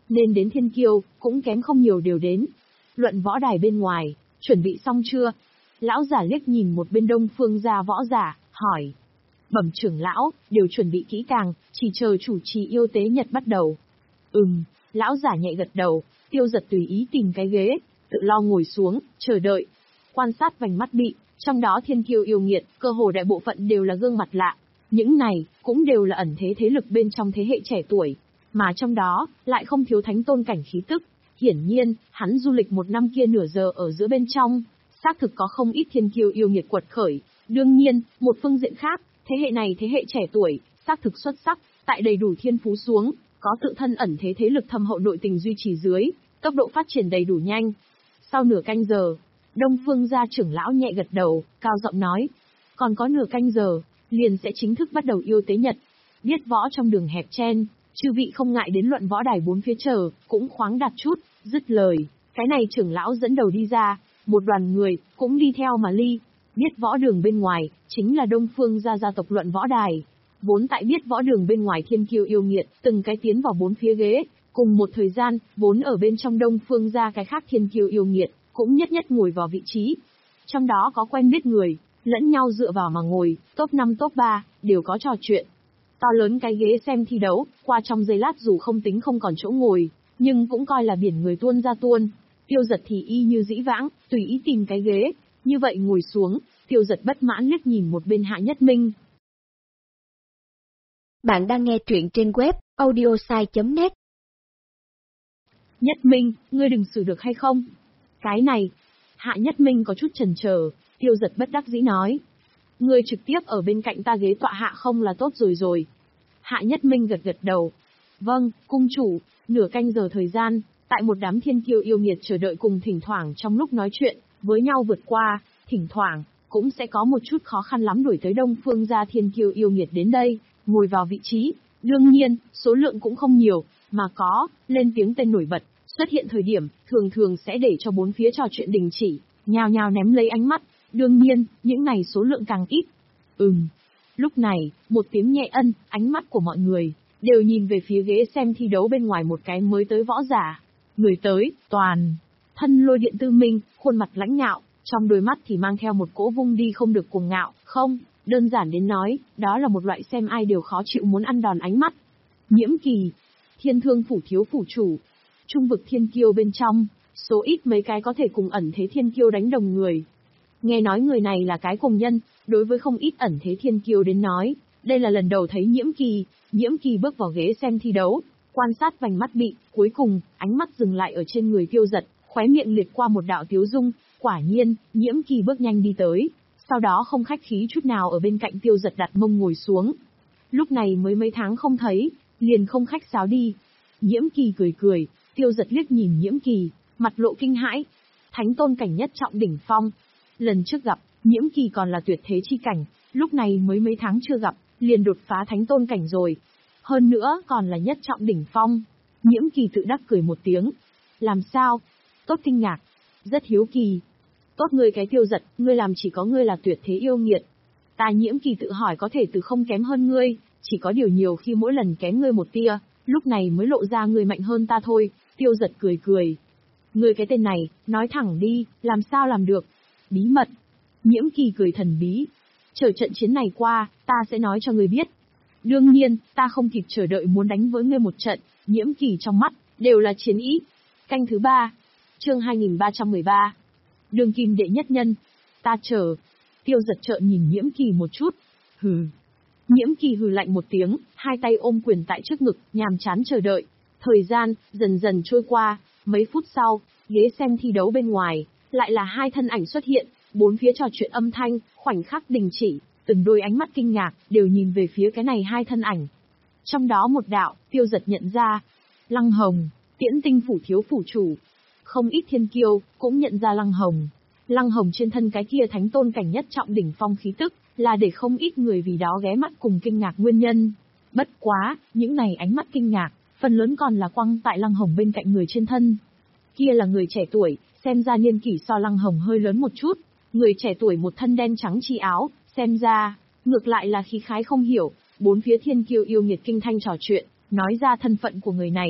nên đến thiên kiêu, cũng kém không nhiều đều đến. Luận võ đài bên ngoài, chuẩn bị xong chưa? Lão giả liếc nhìn một bên Đông Phương gia võ giả, hỏi. Bẩm trưởng lão, đều chuẩn bị kỹ càng, chỉ chờ chủ trì yêu tế nhật bắt đầu. Ừm, lão giả nhẹ gật đầu, Tiêu Giật tùy ý tìm cái ghế, tự lo ngồi xuống, chờ đợi. Quan sát vành mắt bị, trong đó thiên kiêu yêu nghiệt, cơ hồ đại bộ phận đều là gương mặt lạ. Những này, cũng đều là ẩn thế thế lực bên trong thế hệ trẻ tuổi. Mà trong đó, lại không thiếu thánh tôn cảnh khí tức. Hiển nhiên, hắn du lịch một năm kia nửa giờ ở giữa bên trong, xác thực có không ít thiên kiêu yêu nghiệt quật khởi. Đương nhiên, một phương diện khác, thế hệ này thế hệ trẻ tuổi, xác thực xuất sắc, tại đầy đủ thiên phú xuống, có tự thân ẩn thế thế lực thâm hậu nội tình duy trì dưới, tốc độ phát triển đầy đủ nhanh. Sau nửa canh giờ, Đông Phương gia trưởng lão nhẹ gật đầu, cao giọng nói, còn có nửa canh giờ, liền sẽ chính thức bắt đầu yêu tế nhật. Biết võ trong đường hẹp chen, chư vị không ngại đến luận võ đài bốn phía chờ, cũng khoáng đạt chút, dứt lời, cái này trưởng lão dẫn đầu đi ra, một đoàn người, cũng đi theo mà ly. Biết võ đường bên ngoài, chính là Đông Phương gia gia tộc luận võ đài. Vốn tại biết võ đường bên ngoài thiên kiêu yêu nghiệt, từng cái tiến vào bốn phía ghế, cùng một thời gian, vốn ở bên trong Đông Phương gia cái khác thiên kiêu yêu nghiệt, cũng nhất nhất ngồi vào vị trí. Trong đó có quen biết người, lẫn nhau dựa vào mà ngồi, top năm top ba, đều có trò chuyện. To lớn cái ghế xem thi đấu, qua trong giây lát dù không tính không còn chỗ ngồi, nhưng cũng coi là biển người tuôn ra tuôn. Tiêu Giật thì y như dĩ vãng, tùy ý tìm cái ghế, như vậy ngồi xuống, Tiêu Giật bất mãn liếc nhìn một bên Hạ Nhất Minh. Bạn đang nghe truyện trên web audiosai chấm net. Nhất Minh, ngươi đừng xử được hay không? Cái này, Hạ Nhất Minh có chút chần chờ, Tiêu Giật bất đắc dĩ nói. Ngươi trực tiếp ở bên cạnh ta ghế tọa hạ không là tốt rồi rồi. Hạ Nhất Minh gật gật đầu. Vâng, cung chủ, nửa canh giờ thời gian, tại một đám thiên kiêu yêu nghiệt chờ đợi cùng thỉnh thoảng trong lúc nói chuyện, với nhau vượt qua, thỉnh thoảng, cũng sẽ có một chút khó khăn lắm đuổi tới Đông Phương gia thiên kiêu yêu nghiệt đến đây, ngồi vào vị trí. Đương nhiên, số lượng cũng không nhiều, mà có, lên tiếng tên nổi bật, xuất hiện thời điểm, thường thường sẽ để cho bốn phía trò chuyện đình chỉ, nhào nhào ném lấy ánh mắt. Đương nhiên, những này số lượng càng ít. Ừm. Lúc này, một tiếng nhẹ ân, ánh mắt của mọi người, đều nhìn về phía ghế xem thi đấu bên ngoài một cái mới tới võ giả. Người tới, toàn, thân Lôi Điện Tư Minh, khuôn mặt lãnh ngạo, trong đôi mắt thì mang theo một cỗ vung đi không được cuồng ngạo, không, đơn giản đến nói, đó là một loại xem ai đều khó chịu muốn ăn đòn ánh mắt. Nhiễm Kỳ, Thiên Thương phủ thiếu phủ chủ, trung vực thiên kiêu bên trong, số ít mấy cái có thể cùng ẩn thế thiên kiêu đánh đồng người. Nghe nói người này là cái cùng nhân, đối với không ít ẩn thế thiên kiêu đến nói, đây là lần đầu thấy Nhiễm Kỳ. Nhiễm Kỳ bước vào ghế xem thi đấu, quan sát vành mắt bị, cuối cùng, ánh mắt dừng lại ở trên người Tiêu Giật, khóe miệng liệt qua một đạo tiếu dung, quả nhiên, Nhiễm Kỳ bước nhanh đi tới, sau đó không khách khí chút nào ở bên cạnh Tiêu Giật đặt mông ngồi xuống. Lúc này mới mấy tháng không thấy, liền không khách sáo đi. Nhiễm Kỳ cười cười, Tiêu Giật liếc nhìn Nhiễm Kỳ, mặt lộ kinh hãi. Thánh tôn cảnh nhất trọng đỉnh phong. Lần trước gặp, Nhiễm Kỳ còn là tuyệt thế chi cảnh, lúc này mới mấy tháng chưa gặp, liền đột phá thánh tôn cảnh rồi. Hơn nữa còn là nhất trọng đỉnh phong. Nhiễm Kỳ tự đắc cười một tiếng. Làm sao? Tốt kinh ngạc. Rất hiếu kỳ. Tốt ngươi cái Tiêu Giật, ngươi làm chỉ có ngươi là tuyệt thế yêu nghiệt. Ta Nhiễm Kỳ tự hỏi có thể từ không kém hơn ngươi, chỉ có điều nhiều khi mỗi lần kém ngươi một tia, lúc này mới lộ ra ngươi mạnh hơn ta thôi. Tiêu Giật cười cười. Ngươi cái tên này, nói thẳng đi, làm sao làm được? Bí mật. Nhiễm Kỳ cười thần bí. Chờ trận chiến này qua, ta sẽ nói cho ngươi biết. Đương nhiên, ta không kịp chờ đợi muốn đánh với ngươi một trận. Nhiễm Kỳ trong mắt, đều là chiến ý. Canh thứ ba. Chương hai nghìn ba trăm mười ba. Đường kim đệ nhất nhân. Ta chờ. Tiêu Giật trợn nhìn Nhiễm Kỳ một chút. Hừ. Nhiễm Kỳ hừ lạnh một tiếng, hai tay ôm quyền tại trước ngực, nhàm chán chờ đợi. Thời gian, dần dần trôi qua, mấy phút sau, ghế xem thi đấu bên ngoài, lại là hai thân ảnh xuất hiện, bốn phía trò chuyện âm thanh, khoảnh khắc đình chỉ, từng đôi ánh mắt kinh ngạc, đều nhìn về phía cái này hai thân ảnh. Trong đó một đạo, Tiêu Giật nhận ra, Lăng Hồng, Tiễn Tinh phủ thiếu phủ chủ. Không ít thiên kiêu, cũng nhận ra Lăng Hồng. Lăng Hồng trên thân cái kia thánh tôn cảnh nhất trọng đỉnh phong khí tức, là để không ít người vì đó ghé mắt cùng kinh ngạc nguyên nhân. Bất quá, những này ánh mắt kinh ngạc, phần lớn còn là quăng tại Lăng Hồng bên cạnh người trên thân. Kia là người trẻ tuổi, xem ra niên kỷ so Lăng Hồng hơi lớn một chút. Người trẻ tuổi một thân đen trắng chi áo, xem ra, ngược lại là khí khái không hiểu. Bốn phía thiên kiêu yêu nghiệt kinh thanh trò chuyện, nói ra thân phận của người này.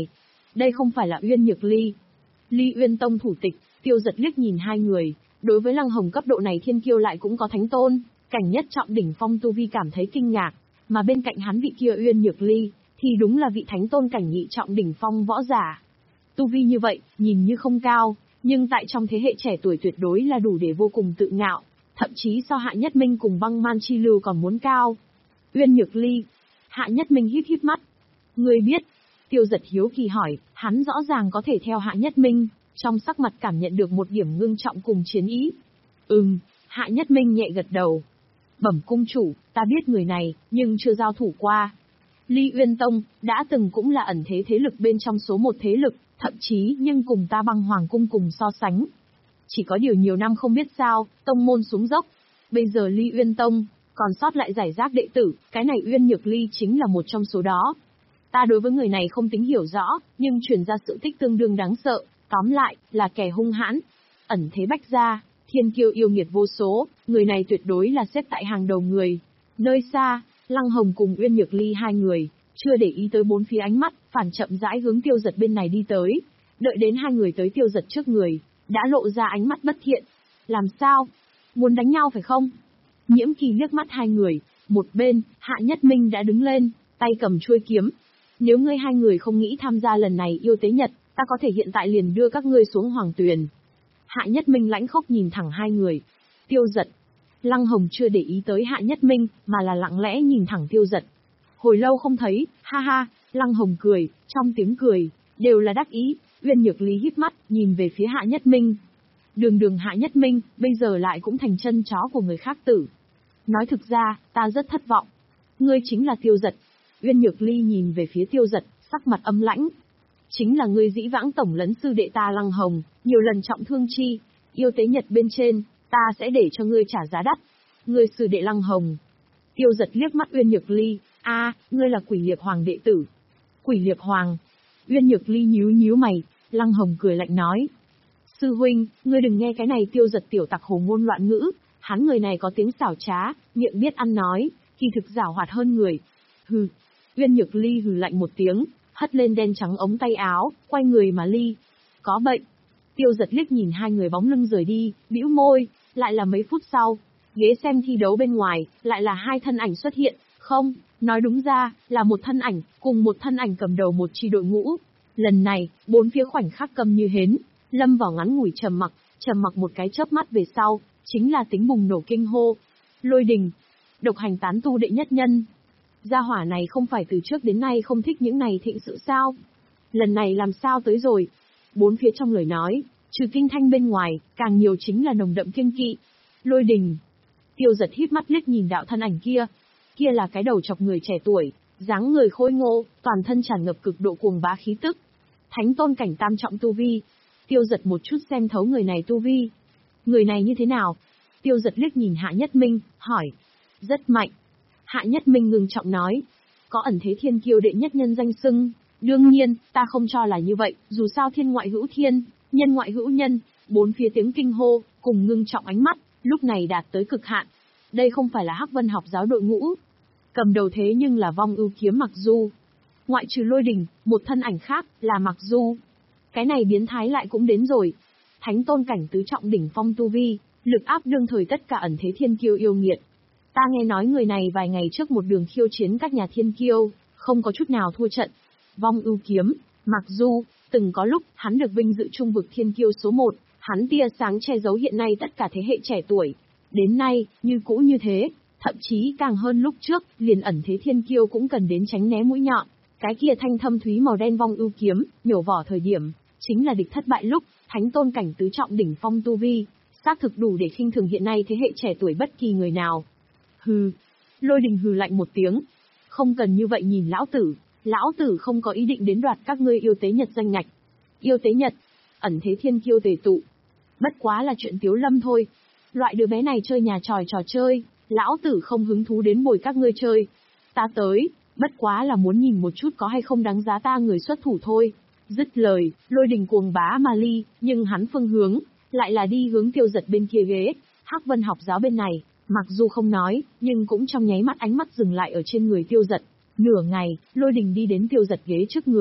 đây không phải là Uyên Nhược Ly. Ly Uyên Tông thủ tịch, Tiêu Giật liếc nhìn hai người, đối với Lăng Hồng cấp độ này thiên kiêu lại cũng có thánh tôn, cảnh nhất trọng đỉnh phong tu vi cảm thấy kinh ngạc, mà bên cạnh hắn vị kia Uyên Nhược Ly, thì đúng là vị thánh tôn cảnh nhị trọng đỉnh phong võ giả. Tu vi như vậy, nhìn như không cao, nhưng tại trong thế hệ trẻ tuổi tuyệt đối là đủ để vô cùng tự ngạo, thậm chí so Hạ Nhất Minh cùng Băng Man Chi Lưu còn muốn cao. Uyên Nhược Ly. Hạ Nhất Minh híp híp mắt. Ngươi biết? Tiêu Giật hiếu kỳ hỏi, hắn rõ ràng có thể theo Hạ Nhất Minh, trong sắc mặt cảm nhận được một điểm ngưng trọng cùng chiến ý. Ừm, Hạ Nhất Minh nhẹ gật đầu. Bẩm cung chủ, ta biết người này, nhưng chưa giao thủ qua. Ly Uyên Tông, đã từng cũng là ẩn thế thế lực bên trong số một thế lực, thậm chí nhưng cùng ta Băng Hoàng cung cùng so sánh. Chỉ có điều nhiều năm không biết sao, tông môn xuống dốc. Bây giờ Ly Uyên Tông, còn sót lại giải rác đệ tử, cái này Uyên Nhược Ly chính là một trong số đó. Ta đối với người này không tính hiểu rõ, nhưng truyền ra sự tích tương đương đáng sợ, tóm lại, là kẻ hung hãn. Ẩn thế bách gia, thiên kiêu yêu nghiệt vô số, người này tuyệt đối là xếp tại hàng đầu người. Nơi xa, Lăng Hồng cùng Uyên Nhược Ly hai người, chưa để ý tới bốn phía ánh mắt, phản chậm rãi hướng Tiêu Giật bên này đi tới. Đợi đến hai người tới Tiêu Giật trước người, đã lộ ra ánh mắt bất thiện. Làm sao? Muốn đánh nhau phải không? Nhiễm Kỳ liếc mắt hai người, một bên, Hạ Nhất Minh đã đứng lên, tay cầm chuôi kiếm. Nếu ngươi hai người không nghĩ tham gia lần này yêu tế nhật, ta có thể hiện tại liền đưa các ngươi xuống Hoàng Tuyền. Hạ Nhất Minh lãnh khốc nhìn thẳng hai người. Tiêu Giật. Lăng Hồng chưa để ý tới Hạ Nhất Minh, mà là lặng lẽ nhìn thẳng Tiêu Giật. Hồi lâu không thấy, ha ha, Lăng Hồng cười, trong tiếng cười, đều là đắc ý. Uyên Nhược Ly híp mắt, nhìn về phía Hạ Nhất Minh. Đường đường Hạ Nhất Minh, bây giờ lại cũng thành chân chó của người khác tử. Nói thực ra, ta rất thất vọng. Ngươi chính là Tiêu Giật. Uyên Nhược Ly nhìn về phía Tiêu Giật, sắc mặt âm lãnh. Chính là ngươi dĩ vãng tổng lấn sư đệ ta Lăng Hồng, nhiều lần trọng thương chi, yêu tế nhật bên trên, ta sẽ để cho ngươi trả giá đắt. Ngươi sư đệ Lăng Hồng. Tiêu Giật liếc mắt Uyên Nhược Ly, a, ngươi là Quỷ Liệt Hoàng đệ tử. Quỷ Liệt Hoàng. Uyên Nhược Ly nhíu nhíu mày, Lăng Hồng cười lạnh nói. Sư huynh, ngươi đừng nghe cái này Tiêu Giật tiểu tặc hồ ngôn loạn ngữ, hắn người này có tiếng xảo trá, miệng biết ăn nói, kỳ thực giảo hoạt hơn người. Hừ. Uyên Nhược Ly hừ lạnh một tiếng, hất lên đen trắng ống tay áo, quay người mà ly. Có bệnh. Tiêu Giật liếc nhìn hai người bóng lưng rời đi, bĩu môi, lại là mấy phút sau, ghế xem thi đấu bên ngoài, lại là hai thân ảnh xuất hiện, không, nói đúng ra, là một thân ảnh, cùng một thân ảnh cầm đầu một chi đội ngũ. Lần này, bốn phía khoảnh khắc câm như hến, lâm vào ngắn ngủi trầm mặc, trầm mặc một cái chớp mắt về sau, chính là tính bùng nổ kinh hô. Lôi Đình, độc hành tán tu đệ nhất nhân. Gia hỏa này không phải từ trước đến nay không thích những này thịnh sự sao? Lần này làm sao tới rồi? Bốn phía trong lời nói, trừ kinh thanh bên ngoài, càng nhiều chính là nồng đậm kiêng kỵ. Lôi Đình. Tiêu Giật híp mắt liếc nhìn đạo thân ảnh kia. Kia là cái đầu chọc người trẻ tuổi, dáng người khôi ngô, toàn thân tràn ngập cực độ cuồng bá khí tức. Thánh tôn cảnh tam trọng tu vi. Tiêu Giật một chút xem thấu người này tu vi. Người này như thế nào? Tiêu Giật liếc nhìn Hạ Nhất Minh, hỏi. Rất mạnh. Hạ Nhất Minh ngừng trọng nói. Có ẩn thế thiên kiêu đệ nhất nhân danh xưng. Đương nhiên, ta không cho là như vậy, dù sao thiên ngoại hữu thiên, nhân ngoại hữu nhân, bốn phía tiếng kinh hô, cùng ngưng trọng ánh mắt, lúc này đạt tới cực hạn. Đây không phải là Hắc Vân học giáo đội ngũ. Cầm đầu thế nhưng là Vong Ưu Kiếm Mặc Du. Ngoại trừ Lôi Đình, một thân ảnh khác, là Mặc Du. Cái này biến thái lại cũng đến rồi. Thánh tôn cảnh tứ trọng đỉnh phong tu vi, lực áp đương thời tất cả ẩn thế thiên kiêu yêu nghiệt. Ta nghe nói người này vài ngày trước một đường khiêu chiến các nhà thiên kiêu, không có chút nào thua trận. Vong Ưu Kiếm, Mặc Du, từng có lúc, hắn được vinh dự trung vực thiên kiêu số một, hắn tia sáng che giấu hiện nay tất cả thế hệ trẻ tuổi. Đến nay, như cũ như thế, thậm chí càng hơn lúc trước, liền ẩn thế thiên kiêu cũng cần đến tránh né mũi nhọn. Cái kia thanh thâm thúy màu đen Vong Ưu Kiếm, nhổ vỏ thời điểm, chính là địch thất bại lúc, thánh tôn cảnh tứ trọng đỉnh phong tu vi, xác thực đủ để khinh thường hiện nay thế hệ trẻ tuổi bất kỳ người nào. Hừ. Lôi Đình hừ lạnh một tiếng. Không cần như vậy nhìn lão tử, lão tử không có ý định đến đoạt các ngươi yêu tế nhật danh ngạch. Yêu tế nhật, ẩn thế thiên kiêu tề tụ. Bất quá là chuyện tiếu lâm thôi. Loại đứa bé này chơi nhà tròi trò chơi, lão tử không hứng thú đến bồi các ngươi chơi. Ta tới, bất quá là muốn nhìn một chút có hay không đáng giá ta người xuất thủ thôi. Dứt lời, Lôi Đình cuồng bá mà ly, nhưng hắn phương hướng, lại là đi hướng Tiêu Giật bên kia ghế, Hắc Vân học giáo bên này. Mặc dù không nói, nhưng cũng trong nháy mắt ánh mắt dừng lại ở trên người Tiêu Giật. Nửa ngày, Lôi Đình đi đến Tiêu Giật ghế trước người,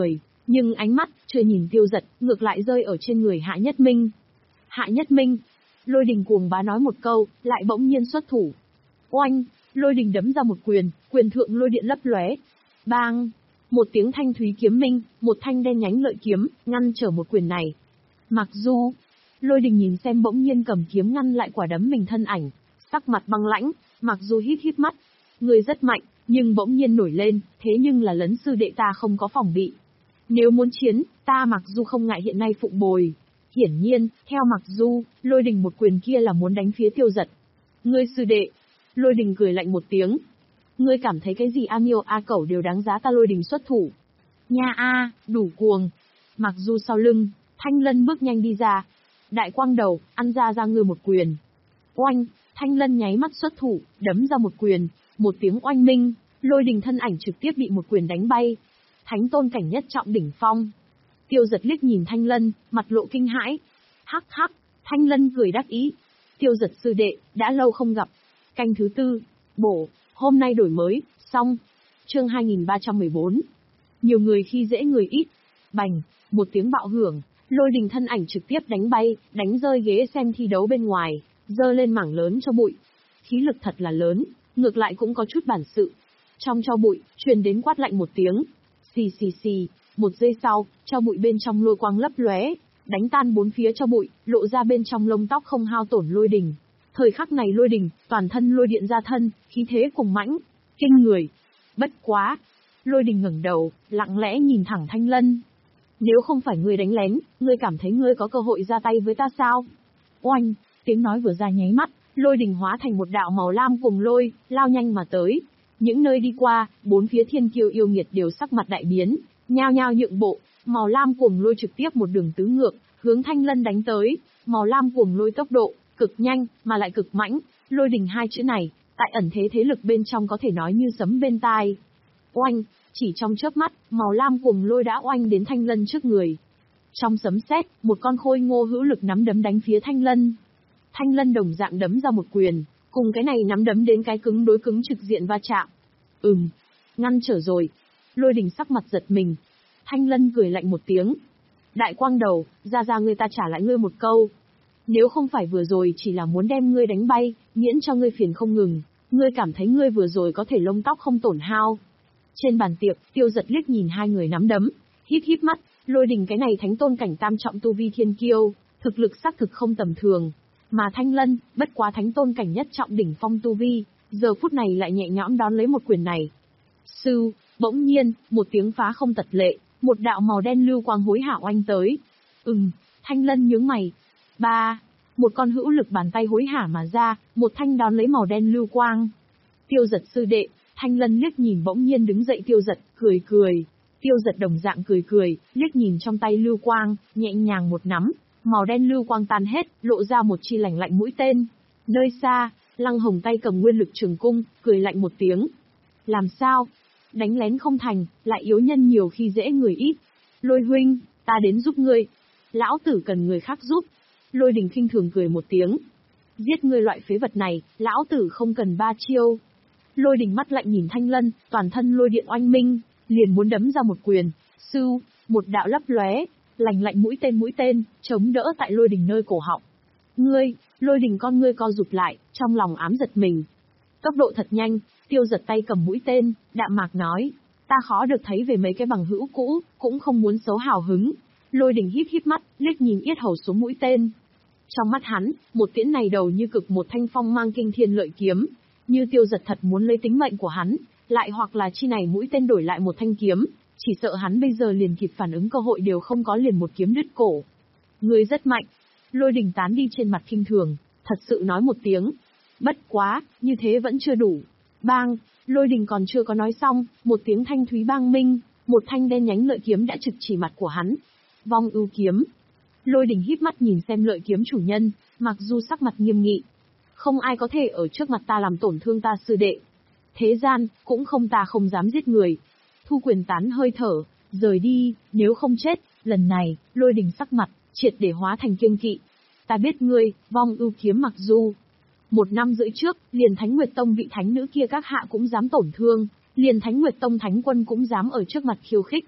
Nhưng ánh mắt, chưa nhìn Tiêu Dật, ngược lại rơi ở trên người Hạ Nhất Minh. Hạ Nhất Minh, Lôi Đình cuồng bá nói một câu, lại bỗng nhiên xuất thủ. Oanh, Lôi Đình đấm ra một quyền, quyền thượng lôi điện lấp lóe. Bang, một tiếng thanh thúy kiếm minh, một thanh đen nhánh lợi kiếm, ngăn trở một quyền này. Mặc dù, Lôi Đình nhìn xem bỗng nhiên cầm kiếm ngăn lại quả đấm mình thân ảnh, sắc mặt băng lãnh, mặc dù hít hít mắt. Người rất mạnh, nhưng bỗng nhiên nổi lên, thế nhưng là Lấn sư đệ ta không có phòng bị. Nếu muốn chiến, ta mặc dù không ngại hiện nay phụng bồi. Hiển nhiên, theo Mặc Du, Lôi Đình một quyền kia là muốn đánh phía Tiêu Dật. Ngươi sư đệ, Lôi Đình cười lạnh một tiếng. Ngươi cảm thấy cái gì A Miêu A Cẩu đều đáng giá ta Lôi Đình xuất thủ. Nha a, đủ cuồng. Mặc Du sau lưng, Thanh Lân bước nhanh đi ra. Đại quang đầu, ăn ra ra ngươi một quyền. Oanh, Thanh Lân nháy mắt xuất thủ, đấm ra một quyền, một tiếng oanh minh, Lôi Đình thân ảnh trực tiếp bị một quyền đánh bay. Thánh tôn cảnh nhất trọng đỉnh phong. Tiêu Dật liếc nhìn Thanh Lân, mặt lộ kinh hãi. Hắc hắc, Thanh Lân cười đắc ý. Tiêu Dật sư đệ, đã lâu không gặp. Canh thứ tư, bổ, hôm nay đổi mới, xong. Chương hai nghìn ba trăm mười bốn. Nhiều người khi dễ người ít. Bành, một tiếng bạo hưởng, Lôi Đình thân ảnh trực tiếp đánh bay, đánh rơi ghế xem thi đấu bên ngoài, dơ lên mảng lớn cho bụi. Khí lực thật là lớn, ngược lại cũng có chút bản sự. Trong cho bụi, truyền đến quát lạnh một tiếng. Xì xì xì, một giây sau, cho bụi bên trong lôi quang lấp lóe, đánh tan bốn phía cho bụi, lộ ra bên trong lông tóc không hao tổn Lôi Đình. Thời khắc này Lôi Đình, toàn thân lôi điện ra thân, khí thế cùng mãnh, kinh người. Bất quá, Lôi Đình ngẩng đầu, lặng lẽ nhìn thẳng Thanh Lân. Nếu không phải ngươi đánh lén, ngươi cảm thấy ngươi có cơ hội ra tay với ta sao? Oanh, tiếng nói vừa ra nháy mắt, Lôi Đình hóa thành một đạo màu lam cùng lôi, lao nhanh mà tới. Những nơi đi qua, bốn phía thiên kiêu yêu nghiệt đều sắc mặt đại biến, nhao nhao nhượng bộ, màu lam cuồng lôi trực tiếp một đường tứ ngược, hướng Thanh Lân đánh tới, màu lam cuồng lôi tốc độ, cực nhanh, mà lại cực mãnh, Lôi Đình hai chữ này, tại ẩn thế thế lực bên trong có thể nói như sấm bên tai. Oanh, chỉ trong chớp mắt, màu lam cuồng lôi đã oanh đến Thanh Lân trước người. Trong sấm sét, một con khôi ngô hữu lực nắm đấm đánh phía Thanh Lân. Thanh Lân đồng dạng đấm ra một quyền, cùng cái này nắm đấm đến cái cứng đối cứng trực diện va chạm. Ừm, ngăn trở rồi. Lôi Đình sắc mặt giật mình. Thanh Lân cười lạnh một tiếng. Đại quang đầu, ra ra ngươi ta trả lại ngươi một câu. Nếu không phải vừa rồi chỉ là muốn đem ngươi đánh bay, miễn cho ngươi phiền không ngừng, ngươi cảm thấy ngươi vừa rồi có thể lông tóc không tổn hao. Trên bàn tiệc, Tiêu Dật liếc nhìn hai người nắm đấm, híp híp mắt, Lôi Đình cái này thánh tôn cảnh tam trọng tu vi thiên kiêu, thực lực xác thực không tầm thường. Mà Thanh Lân, bất quá thánh tôn cảnh nhất trọng đỉnh phong tu vi, giờ phút này lại nhẹ nhõm đón lấy một quyền này. Sư, bỗng nhiên, một tiếng phá không tật lệ, một đạo màu đen lưu quang hối hả oanh tới. Ừm, Thanh Lân nhướng mày. Ba, một con hữu lực bàn tay hối hả mà ra, một thanh đón lấy màu đen lưu quang. Tiêu Dật sư đệ, Thanh Lân liếc nhìn bỗng nhiên đứng dậy Tiêu Dật, cười cười. Tiêu Dật đồng dạng cười cười, liếc nhìn trong tay lưu quang, nhẹ nhàng một nắm, màu đen lưu quang tan hết, lộ ra một chi lạnh lạnh mũi tên. Nơi xa, Lăng Hồng tay cầm nguyên lực trường cung, cười lạnh một tiếng. Làm sao? Đánh lén không thành, lại yếu nhân nhiều khi dễ người ít. Lôi huynh, ta đến giúp ngươi. Lão tử cần người khác giúp. Lôi Đình khinh thường cười một tiếng. Giết ngươi loại phế vật này, lão tử không cần ba chiêu. Lôi Đình mắt lạnh nhìn Thanh Lân, toàn thân lôi điện oanh minh, liền muốn đấm ra một quyền. Sưu, một đạo lấp lóe, lạnh lạnh mũi tên mũi tên, chống đỡ tại Lôi Đình nơi cổ họng. Ngươi, Lôi Đình con ngươi co rụt lại, trong lòng ám giật mình. Tốc độ thật nhanh, Tiêu Dật tay cầm mũi tên, đạm mạc nói. Ta khó được thấy về mấy cái bằng hữu cũ, cũng không muốn xấu hào hứng. Lôi Đình híp híp mắt, liếc nhìn yết hầu xuống mũi tên. Trong mắt hắn, một tiễn này đầu như cực một thanh phong mang kinh thiên lợi kiếm. Như Tiêu Dật thật muốn lấy tính mệnh của hắn, lại hoặc là chi này mũi tên đổi lại một thanh kiếm, chỉ sợ hắn bây giờ liền kịp phản ứng cơ hội đều không có, liền một kiếm đứt cổ. Ngươi rất mạnh. Lôi Đình tán đi trên mặt khinh thường, thật sự nói một tiếng. Bất quá, như thế vẫn chưa đủ. Bang, Lôi Đình còn chưa có nói xong, một tiếng thanh thúy bang minh, một thanh đen nhánh lợi kiếm đã trực chỉ mặt của hắn. Vong ưu kiếm. Lôi Đình híp mắt nhìn xem lợi kiếm chủ nhân, mặc dù sắc mặt nghiêm nghị. Không ai có thể ở trước mặt ta làm tổn thương ta sư đệ. Thế gian, cũng không ta không dám giết người. Thu quyền tán hơi thở, rời đi, nếu không chết, lần này, Lôi Đình sắc mặt, triệt để hóa thành kiêng kỵ. Ta biết ngươi, vong ưu kiếm mặc dù. Một năm rưỡi trước, liền Thánh Nguyệt Tông vị thánh nữ kia các hạ cũng dám tổn thương, liền Thánh Nguyệt Tông thánh quân cũng dám ở trước mặt khiêu khích.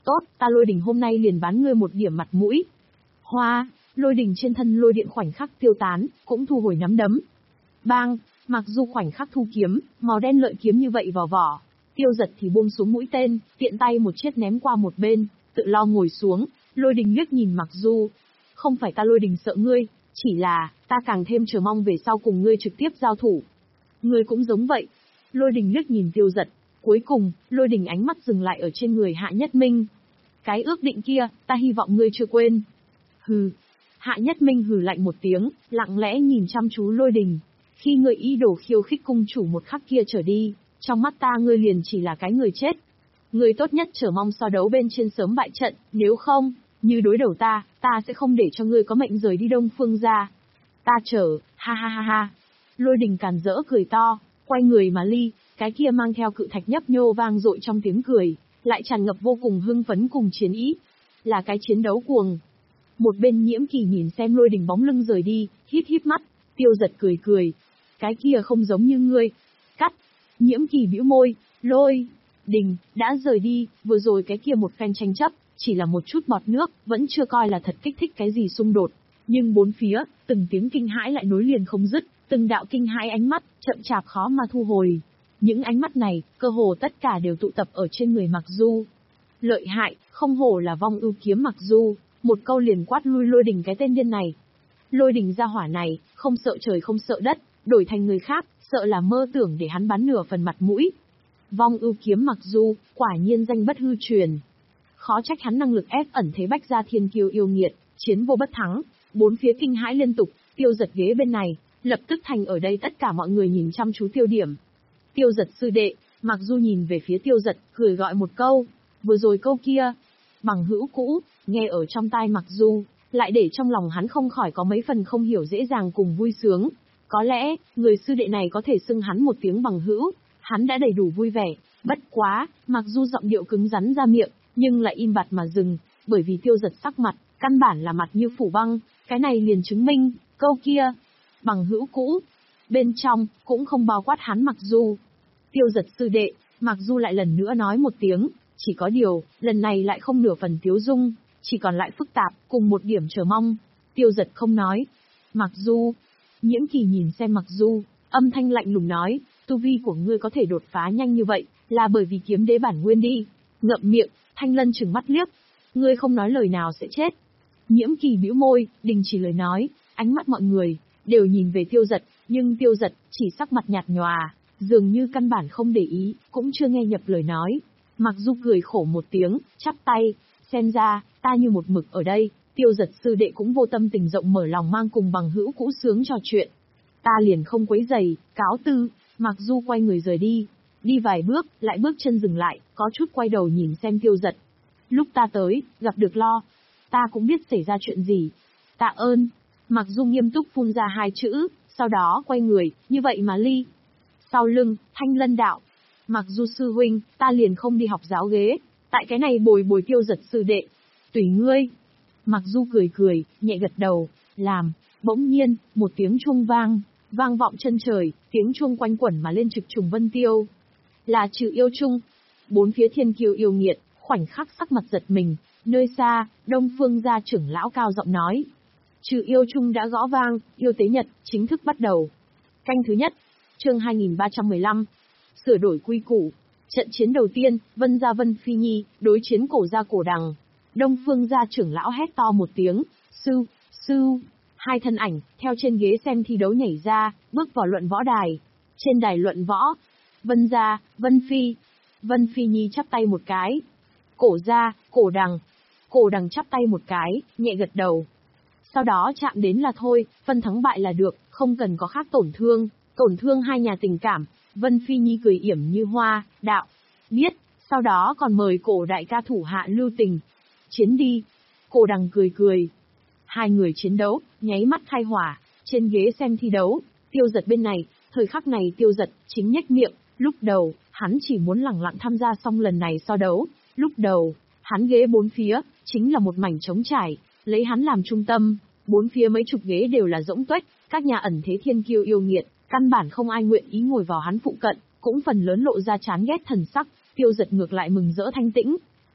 Tốt, ta Lôi Đình hôm nay liền bán ngươi một điểm mặt mũi. Hoa, Lôi Đình trên thân lôi điện khoảnh khắc tiêu tán, cũng thu hồi nắm đấm. Bang, Mặc Du khoảnh khắc thu kiếm, màu đen lợi kiếm như vậy vào vỏ. Tiêu Giật thì buông xuống mũi tên, tiện tay một chiếc ném qua một bên, tự lo ngồi xuống. Lôi Đình liếc nhìn Mặc Du. Không phải ta Lôi Đình sợ ngươi, chỉ là, ta càng thêm chờ mong về sau cùng ngươi trực tiếp giao thủ. Ngươi cũng giống vậy. Lôi Đình liếc nhìn Tiêu Giật. Cuối cùng, Lôi Đình ánh mắt dừng lại ở trên người Hạ Nhất Minh. Cái ước định kia, ta hy vọng ngươi chưa quên. Hừ. Hạ Nhất Minh hừ lạnh một tiếng, lặng lẽ nhìn chăm chú Lôi Đình. Khi ngươi ý đồ khiêu khích cung chủ một khắc kia trở đi, trong mắt ta ngươi liền chỉ là cái người chết. Ngươi tốt nhất chờ mong so đấu bên trên sớm bại trận, nếu không, như đối đầu ta, ta sẽ không để cho ngươi có mệnh rời đi Đông Phương gia. Ta chờ, ha ha ha ha. Lôi Đình càn rỡ cười to, quay người mà ly, cái kia mang theo cự thạch nhấp nhô vang dội trong tiếng cười, lại tràn ngập vô cùng hưng phấn cùng chiến ý. Là cái chiến đấu cuồng. Một bên Nhiễm Kỳ nhìn xem Lôi Đình bóng lưng rời đi, híp híp mắt, Tiêu Giật cười cười. Cái kia không giống như ngươi. Cắt. Nhiễm Kỳ bĩu môi, Lôi Đình đã rời đi, vừa rồi cái kia một phen tranh chấp, chỉ là một chút bọt nước, vẫn chưa coi là thật kích thích cái gì xung đột. Nhưng bốn phía, từng tiếng kinh hãi lại nối liền không dứt, từng đạo kinh hãi ánh mắt, chậm chạp khó mà thu hồi. Những ánh mắt này, cơ hồ tất cả đều tụ tập ở trên người Mặc Du. Lợi hại, không hổ là vong ưu kiếm Mặc Du, một câu liền quát lui Lôi Đình cái tên điên này. Lôi Đình gia hỏa này, không sợ trời không sợ đất, đổi thành người khác, sợ là mơ tưởng để hắn bán nửa phần mặt mũi. Vong ưu kiếm Mặc Du, quả nhiên danh bất hư truyền. Khó trách hắn năng lực ép ẩn thế bách gia thiên kiêu yêu nghiệt, chiến vô bất thắng, bốn phía kinh hãi liên tục, Tiêu Giật ghế bên này, lập tức thành ở đây tất cả mọi người nhìn chăm chú tiêu điểm. Tiêu Giật sư đệ, Mặc Du nhìn về phía Tiêu Giật, cười gọi một câu, vừa rồi câu kia, bằng hữu cũ, nghe ở trong tai Mặc Du, lại để trong lòng hắn không khỏi có mấy phần không hiểu dễ dàng cùng vui sướng. Có lẽ, người sư đệ này có thể xưng hắn một tiếng bằng hữu, hắn đã đầy đủ vui vẻ, bất quá, Mặc Du giọng điệu cứng rắn ra miệng, nhưng lại im bặt mà dừng, bởi vì Tiêu Giật sắc mặt, căn bản là mặt như phủ băng, cái này liền chứng minh, câu kia, bằng hữu cũ, bên trong, cũng không bao quát hắn Mặc Du. Tiêu Giật sư đệ, Mặc Du lại lần nữa nói một tiếng, chỉ có điều, lần này lại không nửa phần tiếu dung, chỉ còn lại phức tạp, cùng một điểm chờ mong. Tiêu Giật không nói. Mặc Du. Nhiễm Kỳ nhìn xem Mặc Du, âm thanh lạnh lùng nói, tu vi của ngươi có thể đột phá nhanh như vậy, là bởi vì kiếm đế bản nguyên đi. Ngậm miệng, Thanh Lân trừng mắt liếc. Ngươi không nói lời nào sẽ chết. Nhiễm Kỳ bĩu môi, đình chỉ lời nói, ánh mắt mọi người, đều nhìn về Tiêu Giật, nhưng Tiêu Giật, chỉ sắc mặt nhạt nhòa, dường như căn bản không để ý, cũng chưa nghe nhập lời nói. Mặc Du cười khổ một tiếng, chắp tay, xem ra, ta như một mực ở đây, Tiêu Giật sư đệ cũng vô tâm tình rộng mở lòng mang cùng bằng hữu cũ sướng trò chuyện. Ta liền không quấy giày, cáo tư, Mặc Du quay người rời đi, đi vài bước, lại bước chân dừng lại, có chút quay đầu nhìn xem Tiêu Giật. Lúc ta tới, gặp được lo, ta cũng biết xảy ra chuyện gì. Tạ ơn, Mặc Du nghiêm túc phun ra hai chữ, sau đó quay người, như vậy mà ly. Sau lưng, Thanh Lân đạo. Mặc Du sư huynh, ta liền không đi học giáo ghế, tại cái này bồi bồi Tiêu Giật sư đệ. Tùy ngươi. Mặc Du cười cười, nhẹ gật đầu, làm. Bỗng nhiên, một tiếng chuông vang, vang vọng chân trời, tiếng chuông quanh quẩn mà lên trực trùng vân tiêu. Là Trừ Yêu Trung. Bốn phía thiên kiêu yêu nghiệt, khoảnh khắc sắc mặt giật mình, nơi xa, Đông Phương gia trưởng lão cao giọng nói. Trừ Yêu Trung đã gõ vang, yêu tế nhật, chính thức bắt đầu. Canh thứ nhất, chương hai nghìn ba trăm mười lăm. Sửa đổi quy củ. Trận chiến đầu tiên, Vân gia Vân Phi Nhi, đối chiến Cổ gia Cổ Đằng. Đông Phương gia trưởng lão hét to một tiếng, sư, sư. Hai thân ảnh, theo trên ghế xem thi đấu nhảy ra, bước vào luận võ đài. Trên đài luận võ, Vân gia, Vân Phi. Vân Phi Nhi chắp tay một cái. Cổ gia, Cổ Đằng. Cổ Đằng chắp tay một cái, nhẹ gật đầu. Sau đó chạm đến là thôi, phân thắng bại là được, không cần có khác tổn thương, tổn thương hai nhà tình cảm. Vân Phi Nhi cười yểm như hoa, đạo. Biết, sau đó còn mời Cổ đại ca thủ hạ lưu tình. Chiến đi. Cổ Đằng cười cười. Hai người chiến đấu, nháy mắt khai hỏa, trên ghế xem thi đấu, Tiêu Giật bên này, thời khắc này Tiêu Giật, chính nhếch miệng, lúc đầu, hắn chỉ muốn lẳng lặng tham gia xong lần này so đấu, lúc đầu, hắn ghế bốn phía, chính là một mảnh trống trải, lấy hắn làm trung tâm, bốn phía mấy chục ghế đều là rỗng tuếch, các nhà ẩn thế thiên kiêu yêu nghiệt, căn bản không ai nguyện ý ngồi vào hắn phụ cận, cũng phần lớn lộ ra chán ghét thần sắc, Tiêu Giật ngược lại mừng rỡ thanh tĩnh.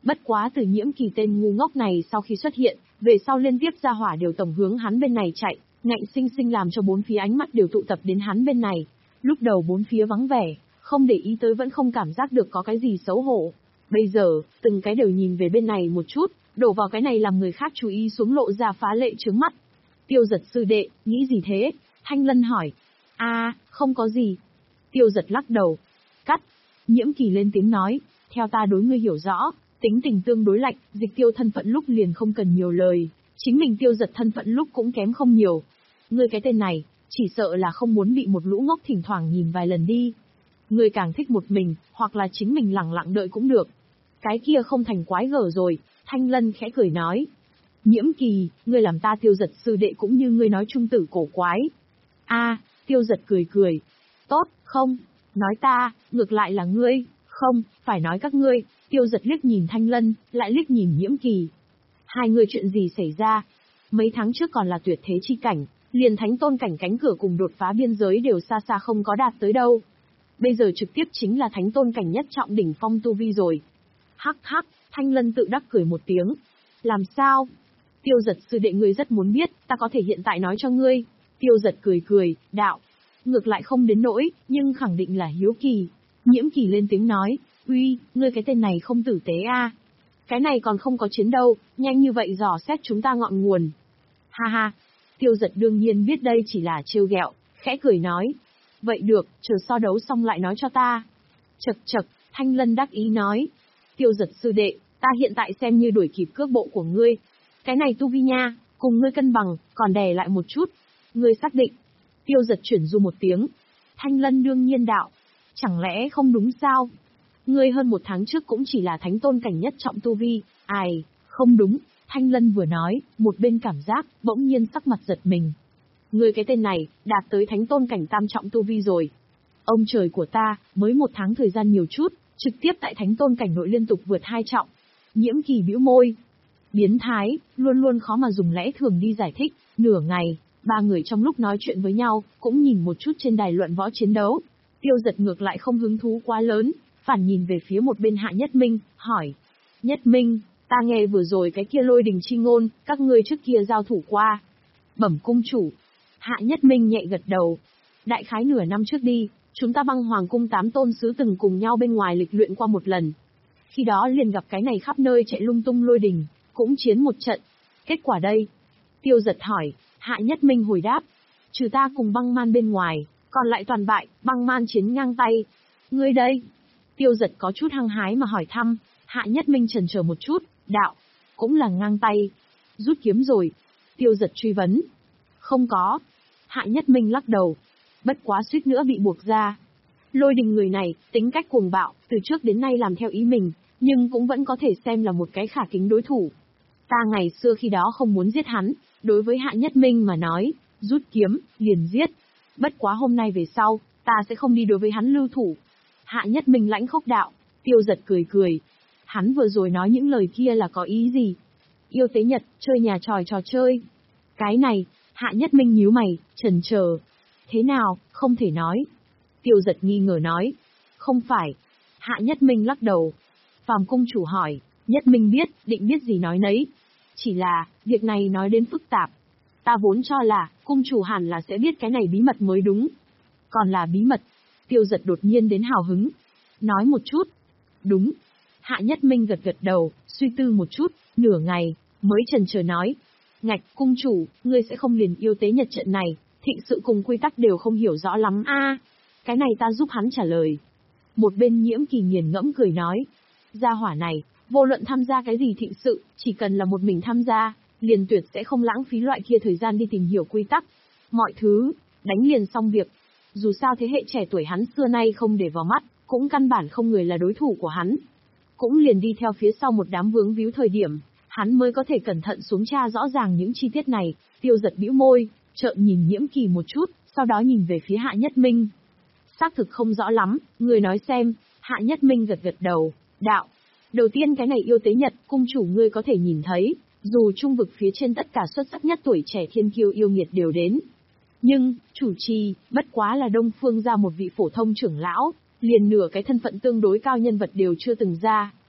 Bất quá từ Nhiễm Kỳ tên ngu ngốc này sau khi xuất hiện, về sau liên tiếp ra hỏa đều tổng hướng hắn bên này chạy, ngạnh sinh sinh làm cho bốn phía ánh mắt đều tụ tập đến hắn bên này. Lúc đầu bốn phía vắng vẻ, không để ý tới vẫn không cảm giác được có cái gì xấu hổ. Bây giờ, từng cái đều nhìn về bên này một chút, đổ vào cái này làm người khác chú ý xuống lộ ra phá lệ trướng mắt. Tiêu Giật sư đệ, nghĩ gì thế? Thanh Lân hỏi. A, à, không có gì. Tiêu Giật lắc đầu. Cắt. Nhiễm Kỳ lên tiếng nói, theo ta đối ngươi hiểu rõ, tính tình tương đối lạnh, dịch tiêu thân phận lúc liền không cần nhiều lời, chính mình Tiêu Giật thân phận lúc cũng kém không nhiều. Ngươi cái tên này, chỉ sợ là không muốn bị một lũ ngốc thỉnh thoảng nhìn vài lần đi. Ngươi càng thích một mình, hoặc là chính mình lặng lặng đợi cũng được. Cái kia không thành quái gở rồi, Thanh Lân khẽ cười nói. Nhiễm Kỳ, ngươi làm ta Tiêu Giật sư đệ cũng như ngươi nói trung tử cổ quái. A, à, Tiêu Giật cười cười. Tốt, không, nói ta, ngược lại là ngươi, không, phải nói các ngươi. Tiêu Giật liếc nhìn Thanh Lân, lại liếc nhìn Nhiễm Kỳ. Hai người chuyện gì xảy ra? Mấy tháng trước còn là tuyệt thế chi cảnh, liền thánh tôn cảnh cánh cửa cùng đột phá biên giới đều xa xa không có đạt tới đâu. Bây giờ trực tiếp chính là thánh tôn cảnh nhất trọng đỉnh phong tu vi rồi. Hắc hắc, Thanh Lân tự đắc cười một tiếng. Làm sao? Tiêu Giật sư đệ ngươi rất muốn biết, ta có thể hiện tại nói cho ngươi. Tiêu Giật cười cười, đạo. Ngược lại không đến nỗi, nhưng khẳng định là hiếu kỳ. Nhiễm Kỳ lên tiếng nói, uy, ngươi cái tên này không tử tế a. À. Cái này còn không có chiến đâu, nhanh như vậy dò xét chúng ta ngọn nguồn. Ha ha, Tiêu Giật đương nhiên biết đây chỉ là trêu ghẹo, khẽ cười nói. Vậy được, chờ so đấu xong lại nói cho ta. Chậc chậc, Thanh Lân đắc ý nói. Tiêu Giật sư đệ, ta hiện tại xem như đuổi kịp cước bộ của ngươi. Cái này tu vi nha, cùng ngươi cân bằng, còn đè lại một chút. Ngươi xác định. Tiêu Giật chuyển du một tiếng. Thanh Lân đương nhiên đạo. Chẳng lẽ không đúng sao? Ngươi hơn một tháng trước cũng chỉ là thánh tôn cảnh nhất trọng tu vi. Ai, không đúng. Thanh Lân vừa nói, một bên cảm giác, bỗng nhiên sắc mặt giật mình. Ngươi cái tên này, đạt tới thánh tôn cảnh tam trọng tu vi rồi. Ông trời của ta, mới một tháng thời gian nhiều chút, trực tiếp tại thánh tôn cảnh nội liên tục vượt hai trọng. Nhiễm Kỳ bĩu môi. Biến thái, luôn luôn khó mà dùng lẽ thường đi giải thích. Nửa ngày, ba người trong lúc nói chuyện với nhau, cũng nhìn một chút trên đài luận võ chiến đấu. Tiêu Giật ngược lại không hứng thú quá lớn, phản nhìn về phía một bên Hạ Nhất Minh, hỏi. Nhất Minh, ta nghe vừa rồi cái kia lôi đình chi ngôn, các ngươi trước kia giao thủ qua. Bẩm cung chủ. Hạ Nhất Minh nhẹ gật đầu. Đại khái nửa năm trước đi, chúng ta băng hoàng cung tám tôn sứ từng cùng nhau bên ngoài lịch luyện qua một lần. Khi đó liền gặp cái này khắp nơi chạy lung tung lôi đình, cũng chiến một trận. Kết quả đây? Tiêu Giật hỏi, Hạ Nhất Minh hồi đáp. Trừ ta cùng băng man bên ngoài, còn lại toàn bại, băng man chiến ngang tay. Ngươi đây? Tiêu Giật có chút hăng hái mà hỏi thăm. Hạ Nhất Minh chần chờ một chút, đạo. Cũng là ngang tay. Rút kiếm rồi. Tiêu Giật truy vấn. Không có. Hạ Nhất Minh lắc đầu. Bất quá suýt nữa bị buộc ra. Lôi đình người này, tính cách cuồng bạo, từ trước đến nay làm theo ý mình, nhưng cũng vẫn có thể xem là một cái khả kính đối thủ. Ta ngày xưa khi đó không muốn giết hắn, đối với Hạ Nhất Minh mà nói, rút kiếm, liền giết. Bất quá hôm nay về sau, ta sẽ không đi đối với hắn lưu thủ. Hạ Nhất Minh lãnh khốc đạo. Tiêu Giật cười cười. Hắn vừa rồi nói những lời kia là có ý gì? Yêu tế nhật, chơi nhà tròi trò chơi. Cái này, Hạ Nhất Minh nhíu mày, chần chờ. Thế nào, không thể nói. Tiêu Giật nghi ngờ nói. Không phải. Hạ Nhất Minh lắc đầu. Phàm cung chủ hỏi, Nhất Minh biết, định biết gì nói nấy. Chỉ là, việc này nói đến phức tạp. Ta vốn cho là, cung chủ hẳn là sẽ biết cái này bí mật mới đúng. Còn là bí mật. Tiêu Giật đột nhiên đến hào hứng. Nói một chút. Đúng. Hạ Nhất Minh gật gật đầu, suy tư một chút, nửa ngày, mới chần chờ nói. Ngạch, cung chủ, ngươi sẽ không liền yêu tế nhật trận này, thịnh sự cùng quy tắc đều không hiểu rõ lắm a. À, cái này ta giúp hắn trả lời. Một bên Nhiễm Kỳ nghiền ngẫm cười nói. Gia hỏa này, vô luận tham gia cái gì thịnh sự, chỉ cần là một mình tham gia, liền tuyệt sẽ không lãng phí loại kia thời gian đi tìm hiểu quy tắc. Mọi thứ, đánh liền xong việc. Dù sao thế hệ trẻ tuổi hắn xưa nay không để vào mắt, cũng căn bản không người là đối thủ của hắn. Cũng liền đi theo phía sau một đám vướng víu thời điểm, hắn mới có thể cẩn thận xuống tra rõ ràng những chi tiết này. Tiêu Giật bĩu môi, trợn nhìn Nhiễm Kỳ một chút, sau đó nhìn về phía Hạ Nhất Minh. Xác thực không rõ lắm, người nói xem. Hạ Nhất Minh gật gật đầu, đạo. Đầu tiên cái này yêu tế nhật, cung chủ ngươi có thể nhìn thấy, dù trung vực phía trên tất cả xuất sắc nhất tuổi trẻ thiên kiêu yêu nghiệt đều đến. Nhưng, chủ trì, bất quá là Đông Phương ra một vị phổ thông trưởng lão, liền nửa cái thân phận tương đối cao nhân vật đều chưa từng ra.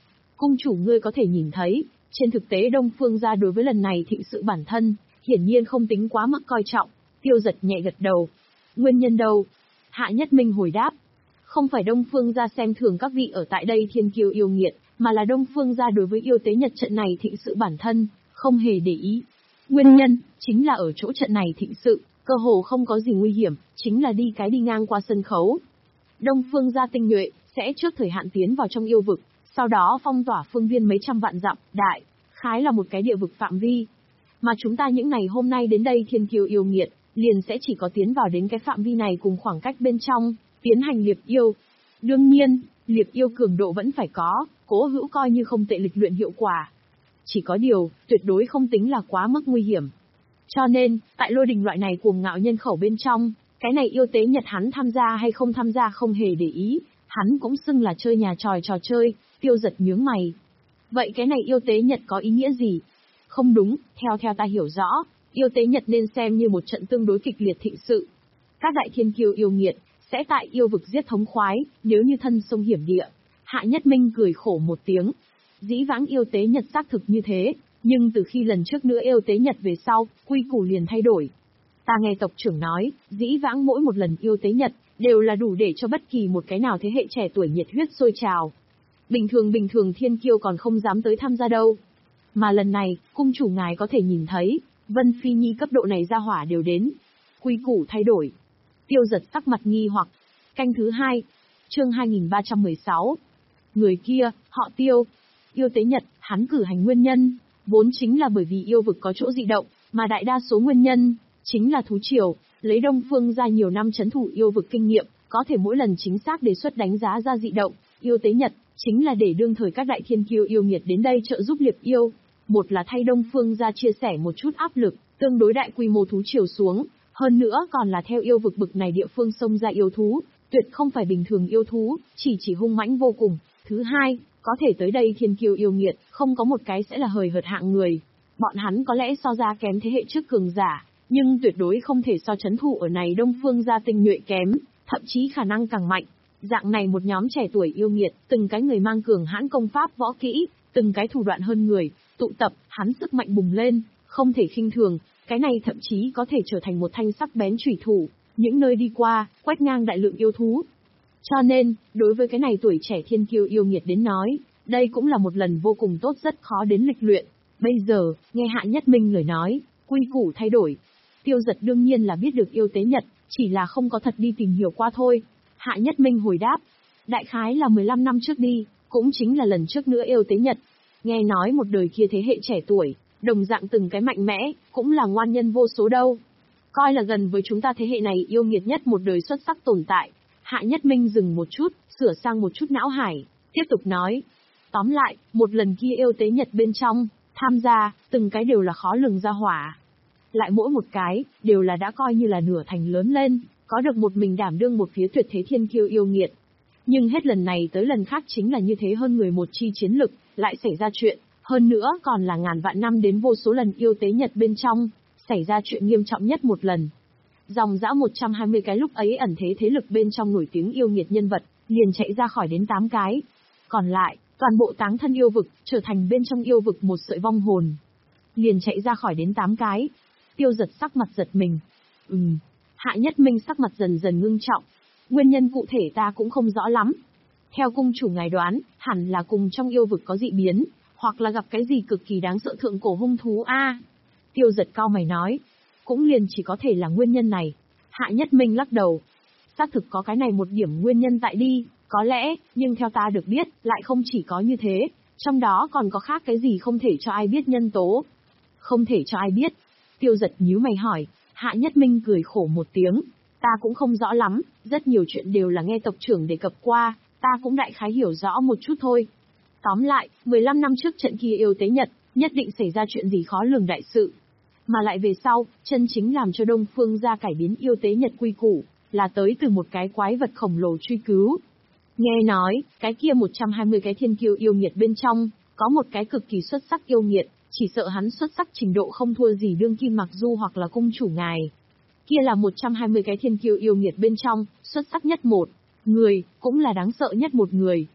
Cung chủ ngươi có thể nhìn thấy, trên thực tế Đông Phương gia đối với lần này thịnh sự bản thân, hiển nhiên không tính quá mức coi trọng. Tiêu Giật nhẹ gật đầu. Nguyên nhân đâu? Hạ Nhất Minh hồi đáp. Không phải Đông Phương gia xem thường các vị ở tại đây thiên kiêu yêu nghiệt, mà là Đông Phương gia đối với yêu tế nhật trận này thịnh sự bản thân, không hề để ý. Nguyên nhân, chính là ở chỗ trận này thịnh sự, cơ hồ không có gì nguy hiểm, chính là đi cái đi ngang qua sân khấu. Đông Phương gia tinh nhuệ, sẽ trước thời hạn tiến vào trong yêu vực, sau đó phong tỏa phương viên mấy trăm vạn dặm, đại, khái là một cái địa vực phạm vi. Mà chúng ta những ngày hôm nay đến đây thiên kiêu yêu nghiệt, liền sẽ chỉ có tiến vào đến cái phạm vi này cùng khoảng cách bên trong, tiến hành liệp yêu. Đương nhiên, liệp yêu cường độ vẫn phải có, cố hữu coi như không tệ lịch luyện hiệu quả. Chỉ có điều, tuyệt đối không tính là quá mức nguy hiểm. Cho nên, tại lôi đình loại này cuồng ngạo nhân khẩu bên trong, cái này yêu tế Nhật hắn tham gia hay không tham gia không hề để ý, hắn cũng xưng là chơi nhà tròi trò chơi. Tiêu Giật nhướng mày. Vậy cái này yêu tế Nhật có ý nghĩa gì? Không đúng, theo theo ta hiểu rõ, yêu tế Nhật nên xem như một trận tương đối kịch liệt thịnh sự. Các đại thiên kiêu yêu nghiệt, sẽ tại yêu vực giết thống khoái, nếu như thân sông hiểm địa. Hạ Nhất Minh cười khổ một tiếng. Dĩ vãng yêu tế Nhật xác thực như thế, nhưng từ khi lần trước nữa yêu tế Nhật về sau, quy củ liền thay đổi. Ta nghe tộc trưởng nói, dĩ vãng mỗi một lần yêu tế Nhật, đều là đủ để cho bất kỳ một cái nào thế hệ trẻ tuổi nhiệt huyết sôi trào. Bình thường bình thường thiên kiêu còn không dám tới tham gia đâu. Mà lần này, cung chủ ngài có thể nhìn thấy, Vân Phi Nhi cấp độ này ra hỏa đều đến. Quy củ thay đổi. Tiêu Giật sắc mặt nghi hoặc. Canh thứ hai. Chương hai nghìn ba trăm mười sáu. Người kia, họ Tiêu. Yêu tế Nhật, hắn cử hành nguyên nhân, vốn chính là bởi vì yêu vực có chỗ dị động, mà đại đa số nguyên nhân, chính là thú triều, lấy Đông Phương ra nhiều năm chấn thủ yêu vực kinh nghiệm, có thể mỗi lần chính xác đề xuất đánh giá ra dị động, yêu tế Nhật, chính là để đương thời các đại thiên kiêu yêu nghiệt đến đây trợ giúp liệp yêu. Một là thay Đông Phương ra chia sẻ một chút áp lực, tương đối đại quy mô thú triều xuống, hơn nữa còn là theo yêu vực bực này địa phương xông ra yêu thú, tuyệt không phải bình thường yêu thú, chỉ chỉ hung mãnh vô cùng. Thứ hai, có thể tới đây thiên kiêu yêu nghiệt, không có một cái sẽ là hời hợt hạng người. Bọn hắn có lẽ so ra kém thế hệ trước cường giả, nhưng tuyệt đối không thể so chấn thủ ở này Đông Phương gia tinh nhuệ kém, thậm chí khả năng càng mạnh. Dạng này một nhóm trẻ tuổi yêu nghiệt, từng cái người mang cường hãn công pháp võ kỹ, từng cái thủ đoạn hơn người, tụ tập, hắn sức mạnh bùng lên, không thể khinh thường, cái này thậm chí có thể trở thành một thanh sắc bén chủy thủ, những nơi đi qua, quét ngang đại lượng yêu thú. Cho nên, đối với cái này tuổi trẻ thiên kiêu yêu nghiệt đến nói, đây cũng là một lần vô cùng tốt rất khó đến lịch luyện. Bây giờ, nghe Hạ Nhất Minh lời nói, quy củ thay đổi. Tiêu Giật đương nhiên là biết được yêu tế Nhật, chỉ là không có thật đi tìm hiểu qua thôi. Hạ Nhất Minh hồi đáp, đại khái là mười lăm năm trước đi, cũng chính là lần trước nữa yêu tế Nhật. Nghe nói một đời kia thế hệ trẻ tuổi, đồng dạng từng cái mạnh mẽ, cũng là ngoan nhân vô số đâu. Coi là gần với chúng ta thế hệ này yêu nghiệt nhất một đời xuất sắc tồn tại. Hạ Nhất Minh dừng một chút, sửa sang một chút não hải, tiếp tục nói. Tóm lại, một lần kia yêu tế Nhật bên trong, tham gia, từng cái đều là khó lường ra hỏa. Lại mỗi một cái, đều là đã coi như là nửa thành lớn lên, có được một mình đảm đương một phía tuyệt thế thiên kiêu yêu nghiệt. Nhưng hết lần này tới lần khác chính là như thế hơn người một chi chiến lực, lại xảy ra chuyện, hơn nữa còn là ngàn vạn năm đến vô số lần yêu tế Nhật bên trong, xảy ra chuyện nghiêm trọng nhất một lần. Dòng dã một trăm hai mươi cái lúc ấy ẩn thế thế lực bên trong nổi tiếng yêu nghiệt nhân vật, liền chạy ra khỏi đến tám cái. Còn lại, toàn bộ táng thân yêu vực, trở thành bên trong yêu vực một sợi vong hồn. Liền chạy ra khỏi đến tám cái. Tiêu Giật sắc mặt giật mình. Ừm. Hạ Nhất Minh sắc mặt dần dần ngưng trọng. Nguyên nhân cụ thể ta cũng không rõ lắm. Theo cung chủ ngài đoán, hẳn là cùng trong yêu vực có dị biến, hoặc là gặp cái gì cực kỳ đáng sợ thượng cổ hung thú a. À, Tiêu Giật cau mày nói. Cũng liền chỉ có thể là nguyên nhân này. Hạ Nhất Minh lắc đầu. Xác thực có cái này một điểm nguyên nhân tại đi, có lẽ, nhưng theo ta được biết, lại không chỉ có như thế, trong đó còn có khác cái gì không thể cho ai biết nhân tố. Không thể cho ai biết. Tiêu Giật nhíu mày hỏi. Hạ Nhất Minh cười khổ một tiếng. Ta cũng không rõ lắm, rất nhiều chuyện đều là nghe tộc trưởng đề cập qua, ta cũng đại khái hiểu rõ một chút thôi. Tóm lại, mười lăm năm trước trận kia yêu tế Nhật, nhất định xảy ra chuyện gì khó lường đại sự. Mà lại về sau, chân chính làm cho Đông Phương gia cải biến yêu tế Nhật quy củ, là tới từ một cái quái vật khổng lồ truy cứu. Nghe nói, cái kia một trăm hai mươi cái thiên kiêu yêu nghiệt bên trong, có một cái cực kỳ xuất sắc yêu nghiệt, chỉ sợ hắn xuất sắc trình độ không thua gì đương kim Mặc Du hoặc là cung chủ ngài. Kia là một trăm hai mươi cái thiên kiêu yêu nghiệt bên trong, xuất sắc nhất một người, cũng là đáng sợ nhất một người.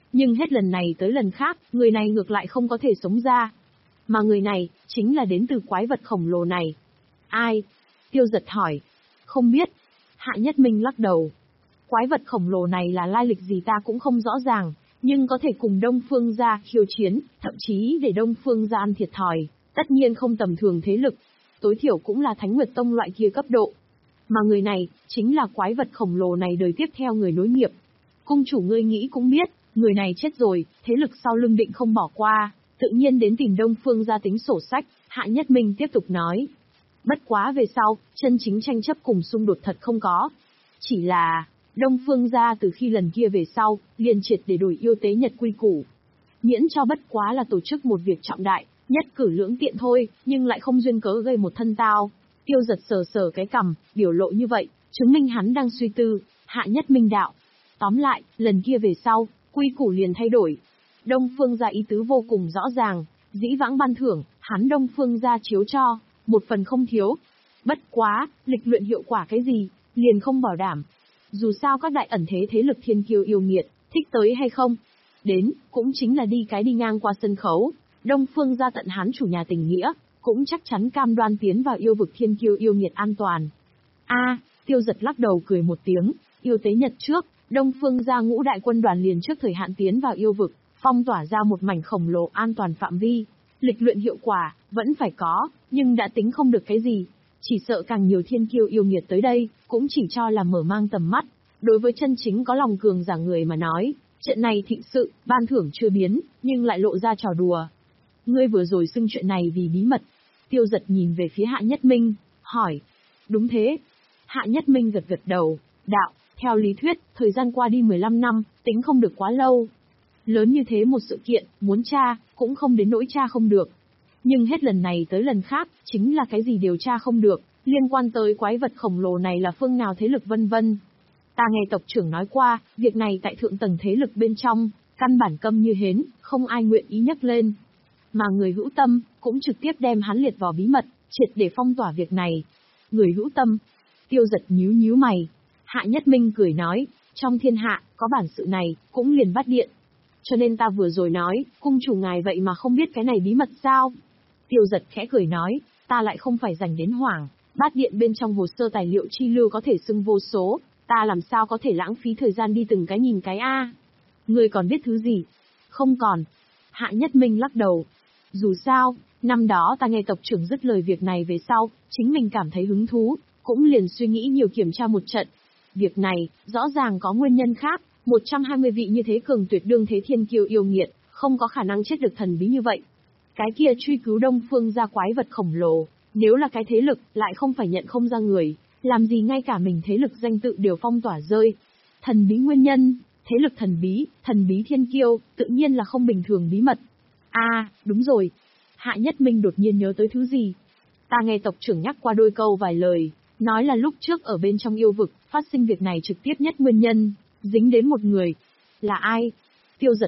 Nhưng hết lần này tới lần khác, người này ngược lại không có thể sống ra. Mà người này, chính là đến từ quái vật khổng lồ này. Ai? Tiêu Giật hỏi. Không biết. Hạ Nhất Minh lắc đầu. Quái vật khổng lồ này là lai lịch gì ta cũng không rõ ràng, nhưng có thể cùng Đông Phương gia khiêu chiến, thậm chí để Đông Phương gia ăn thiệt thòi, tất nhiên không tầm thường thế lực. Tối thiểu cũng là Thánh Nguyệt Tông loại kia cấp độ. Mà người này, chính là quái vật khổng lồ này đời tiếp theo người nối nghiệp. Cung chủ ngươi nghĩ cũng biết, người này chết rồi, thế lực sau lưng định không bỏ qua, tự nhiên đến tìm Đông Phương gia tính sổ sách. Hạ Nhất Minh tiếp tục nói. Bất quá về sau, chân chính tranh chấp cùng xung đột thật không có. Chỉ là, Đông Phương gia từ khi lần kia về sau, liền triệt để đổi yêu tế nhật quy củ. Miễn cho bất quá là tổ chức một việc trọng đại, nhất cử lưỡng tiện thôi, nhưng lại không duyên cớ gây một thân tao. Tiêu Giật sờ sờ cái cằm, biểu lộ như vậy, chứng minh hắn đang suy tư. Hạ Nhất Minh đạo. Tóm lại, lần kia về sau, quy củ liền thay đổi. Đông Phương gia ý tứ vô cùng rõ ràng, dĩ vãng ban thưởng, hắn Đông Phương gia chiếu cho, một phần không thiếu. Bất quá, lịch luyện hiệu quả cái gì, liền không bảo đảm. Dù sao các đại ẩn thế thế lực thiên kiêu yêu nghiệt, thích tới hay không, đến, cũng chính là đi cái đi ngang qua sân khấu. Đông Phương gia tận hắn chủ nhà tình nghĩa, cũng chắc chắn cam đoan tiến vào yêu vực thiên kiêu yêu nghiệt an toàn. A, Tiêu Giật lắc đầu cười một tiếng, yêu tế nhật trước, Đông Phương gia ngũ đại quân đoàn liền trước thời hạn tiến vào yêu vực, phong tỏa ra một mảnh khổng lồ an toàn phạm vi. Lịch luyện hiệu quả, vẫn phải có, nhưng đã tính không được cái gì. Chỉ sợ càng nhiều thiên kiêu yêu nghiệt tới đây, cũng chỉ cho là mở mang tầm mắt. Đối với chân chính có lòng cường giả người mà nói, trận này thịnh sự, ban thưởng chưa biến, nhưng lại lộ ra trò đùa. Ngươi vừa rồi xưng chuyện này vì bí mật. Tiêu Giật nhìn về phía Hạ Nhất Minh, hỏi. Đúng thế. Hạ Nhất Minh gật gật đầu, đạo, theo lý thuyết, thời gian qua đi mười lăm năm, tính không được quá lâu. Lớn như thế một sự kiện, muốn tra, cũng không đến nỗi tra không được. Nhưng hết lần này tới lần khác, chính là cái gì điều tra không được, liên quan tới quái vật khổng lồ này là phương nào thế lực vân vân. Ta nghe tộc trưởng nói qua, việc này tại thượng tầng thế lực bên trong, căn bản câm như hến, không ai nguyện ý nhắc lên. Mà người hữu tâm, cũng trực tiếp đem hắn liệt vào bí mật, triệt để phong tỏa việc này. Người hữu tâm, Tiêu Giật nhíu nhíu mày. Hạ Nhất Minh cười nói, trong thiên hạ, có bản sự này, cũng liền bắt điện. Cho nên ta vừa rồi nói, cung chủ ngài vậy mà không biết cái này bí mật sao? Tiêu Giật khẽ cười nói, ta lại không phải dành đến hoảng, bát điện bên trong hồ sơ tài liệu chi lưu có thể xưng vô số, ta làm sao có thể lãng phí thời gian đi từng cái nhìn cái a? Ngươi còn biết thứ gì? Không còn. Hạ Nhất Minh lắc đầu. Dù sao, năm đó ta nghe tộc trưởng dứt lời việc này về sau, chính mình cảm thấy hứng thú, cũng liền suy nghĩ nhiều kiểm tra một trận. Việc này, rõ ràng có nguyên nhân khác, một trăm hai mươi vị như thế cường tuyệt đương thế thiên kiêu yêu nghiệt, không có khả năng chết được thần bí như vậy. Cái kia truy cứu Đông Phương gia quái vật khổng lồ, nếu là cái thế lực, lại không phải nhận không ra người, làm gì ngay cả mình thế lực danh tự đều phong tỏa rơi. Thần bí nguyên nhân, thế lực thần bí, thần bí thiên kiêu, tự nhiên là không bình thường bí mật. À, đúng rồi. Hạ Nhất Minh đột nhiên nhớ tới thứ gì. Ta nghe tộc trưởng nhắc qua đôi câu vài lời, nói là lúc trước ở bên trong yêu vực, phát sinh việc này trực tiếp nhất nguyên nhân, dính đến một người. Là ai? Tiêu Giật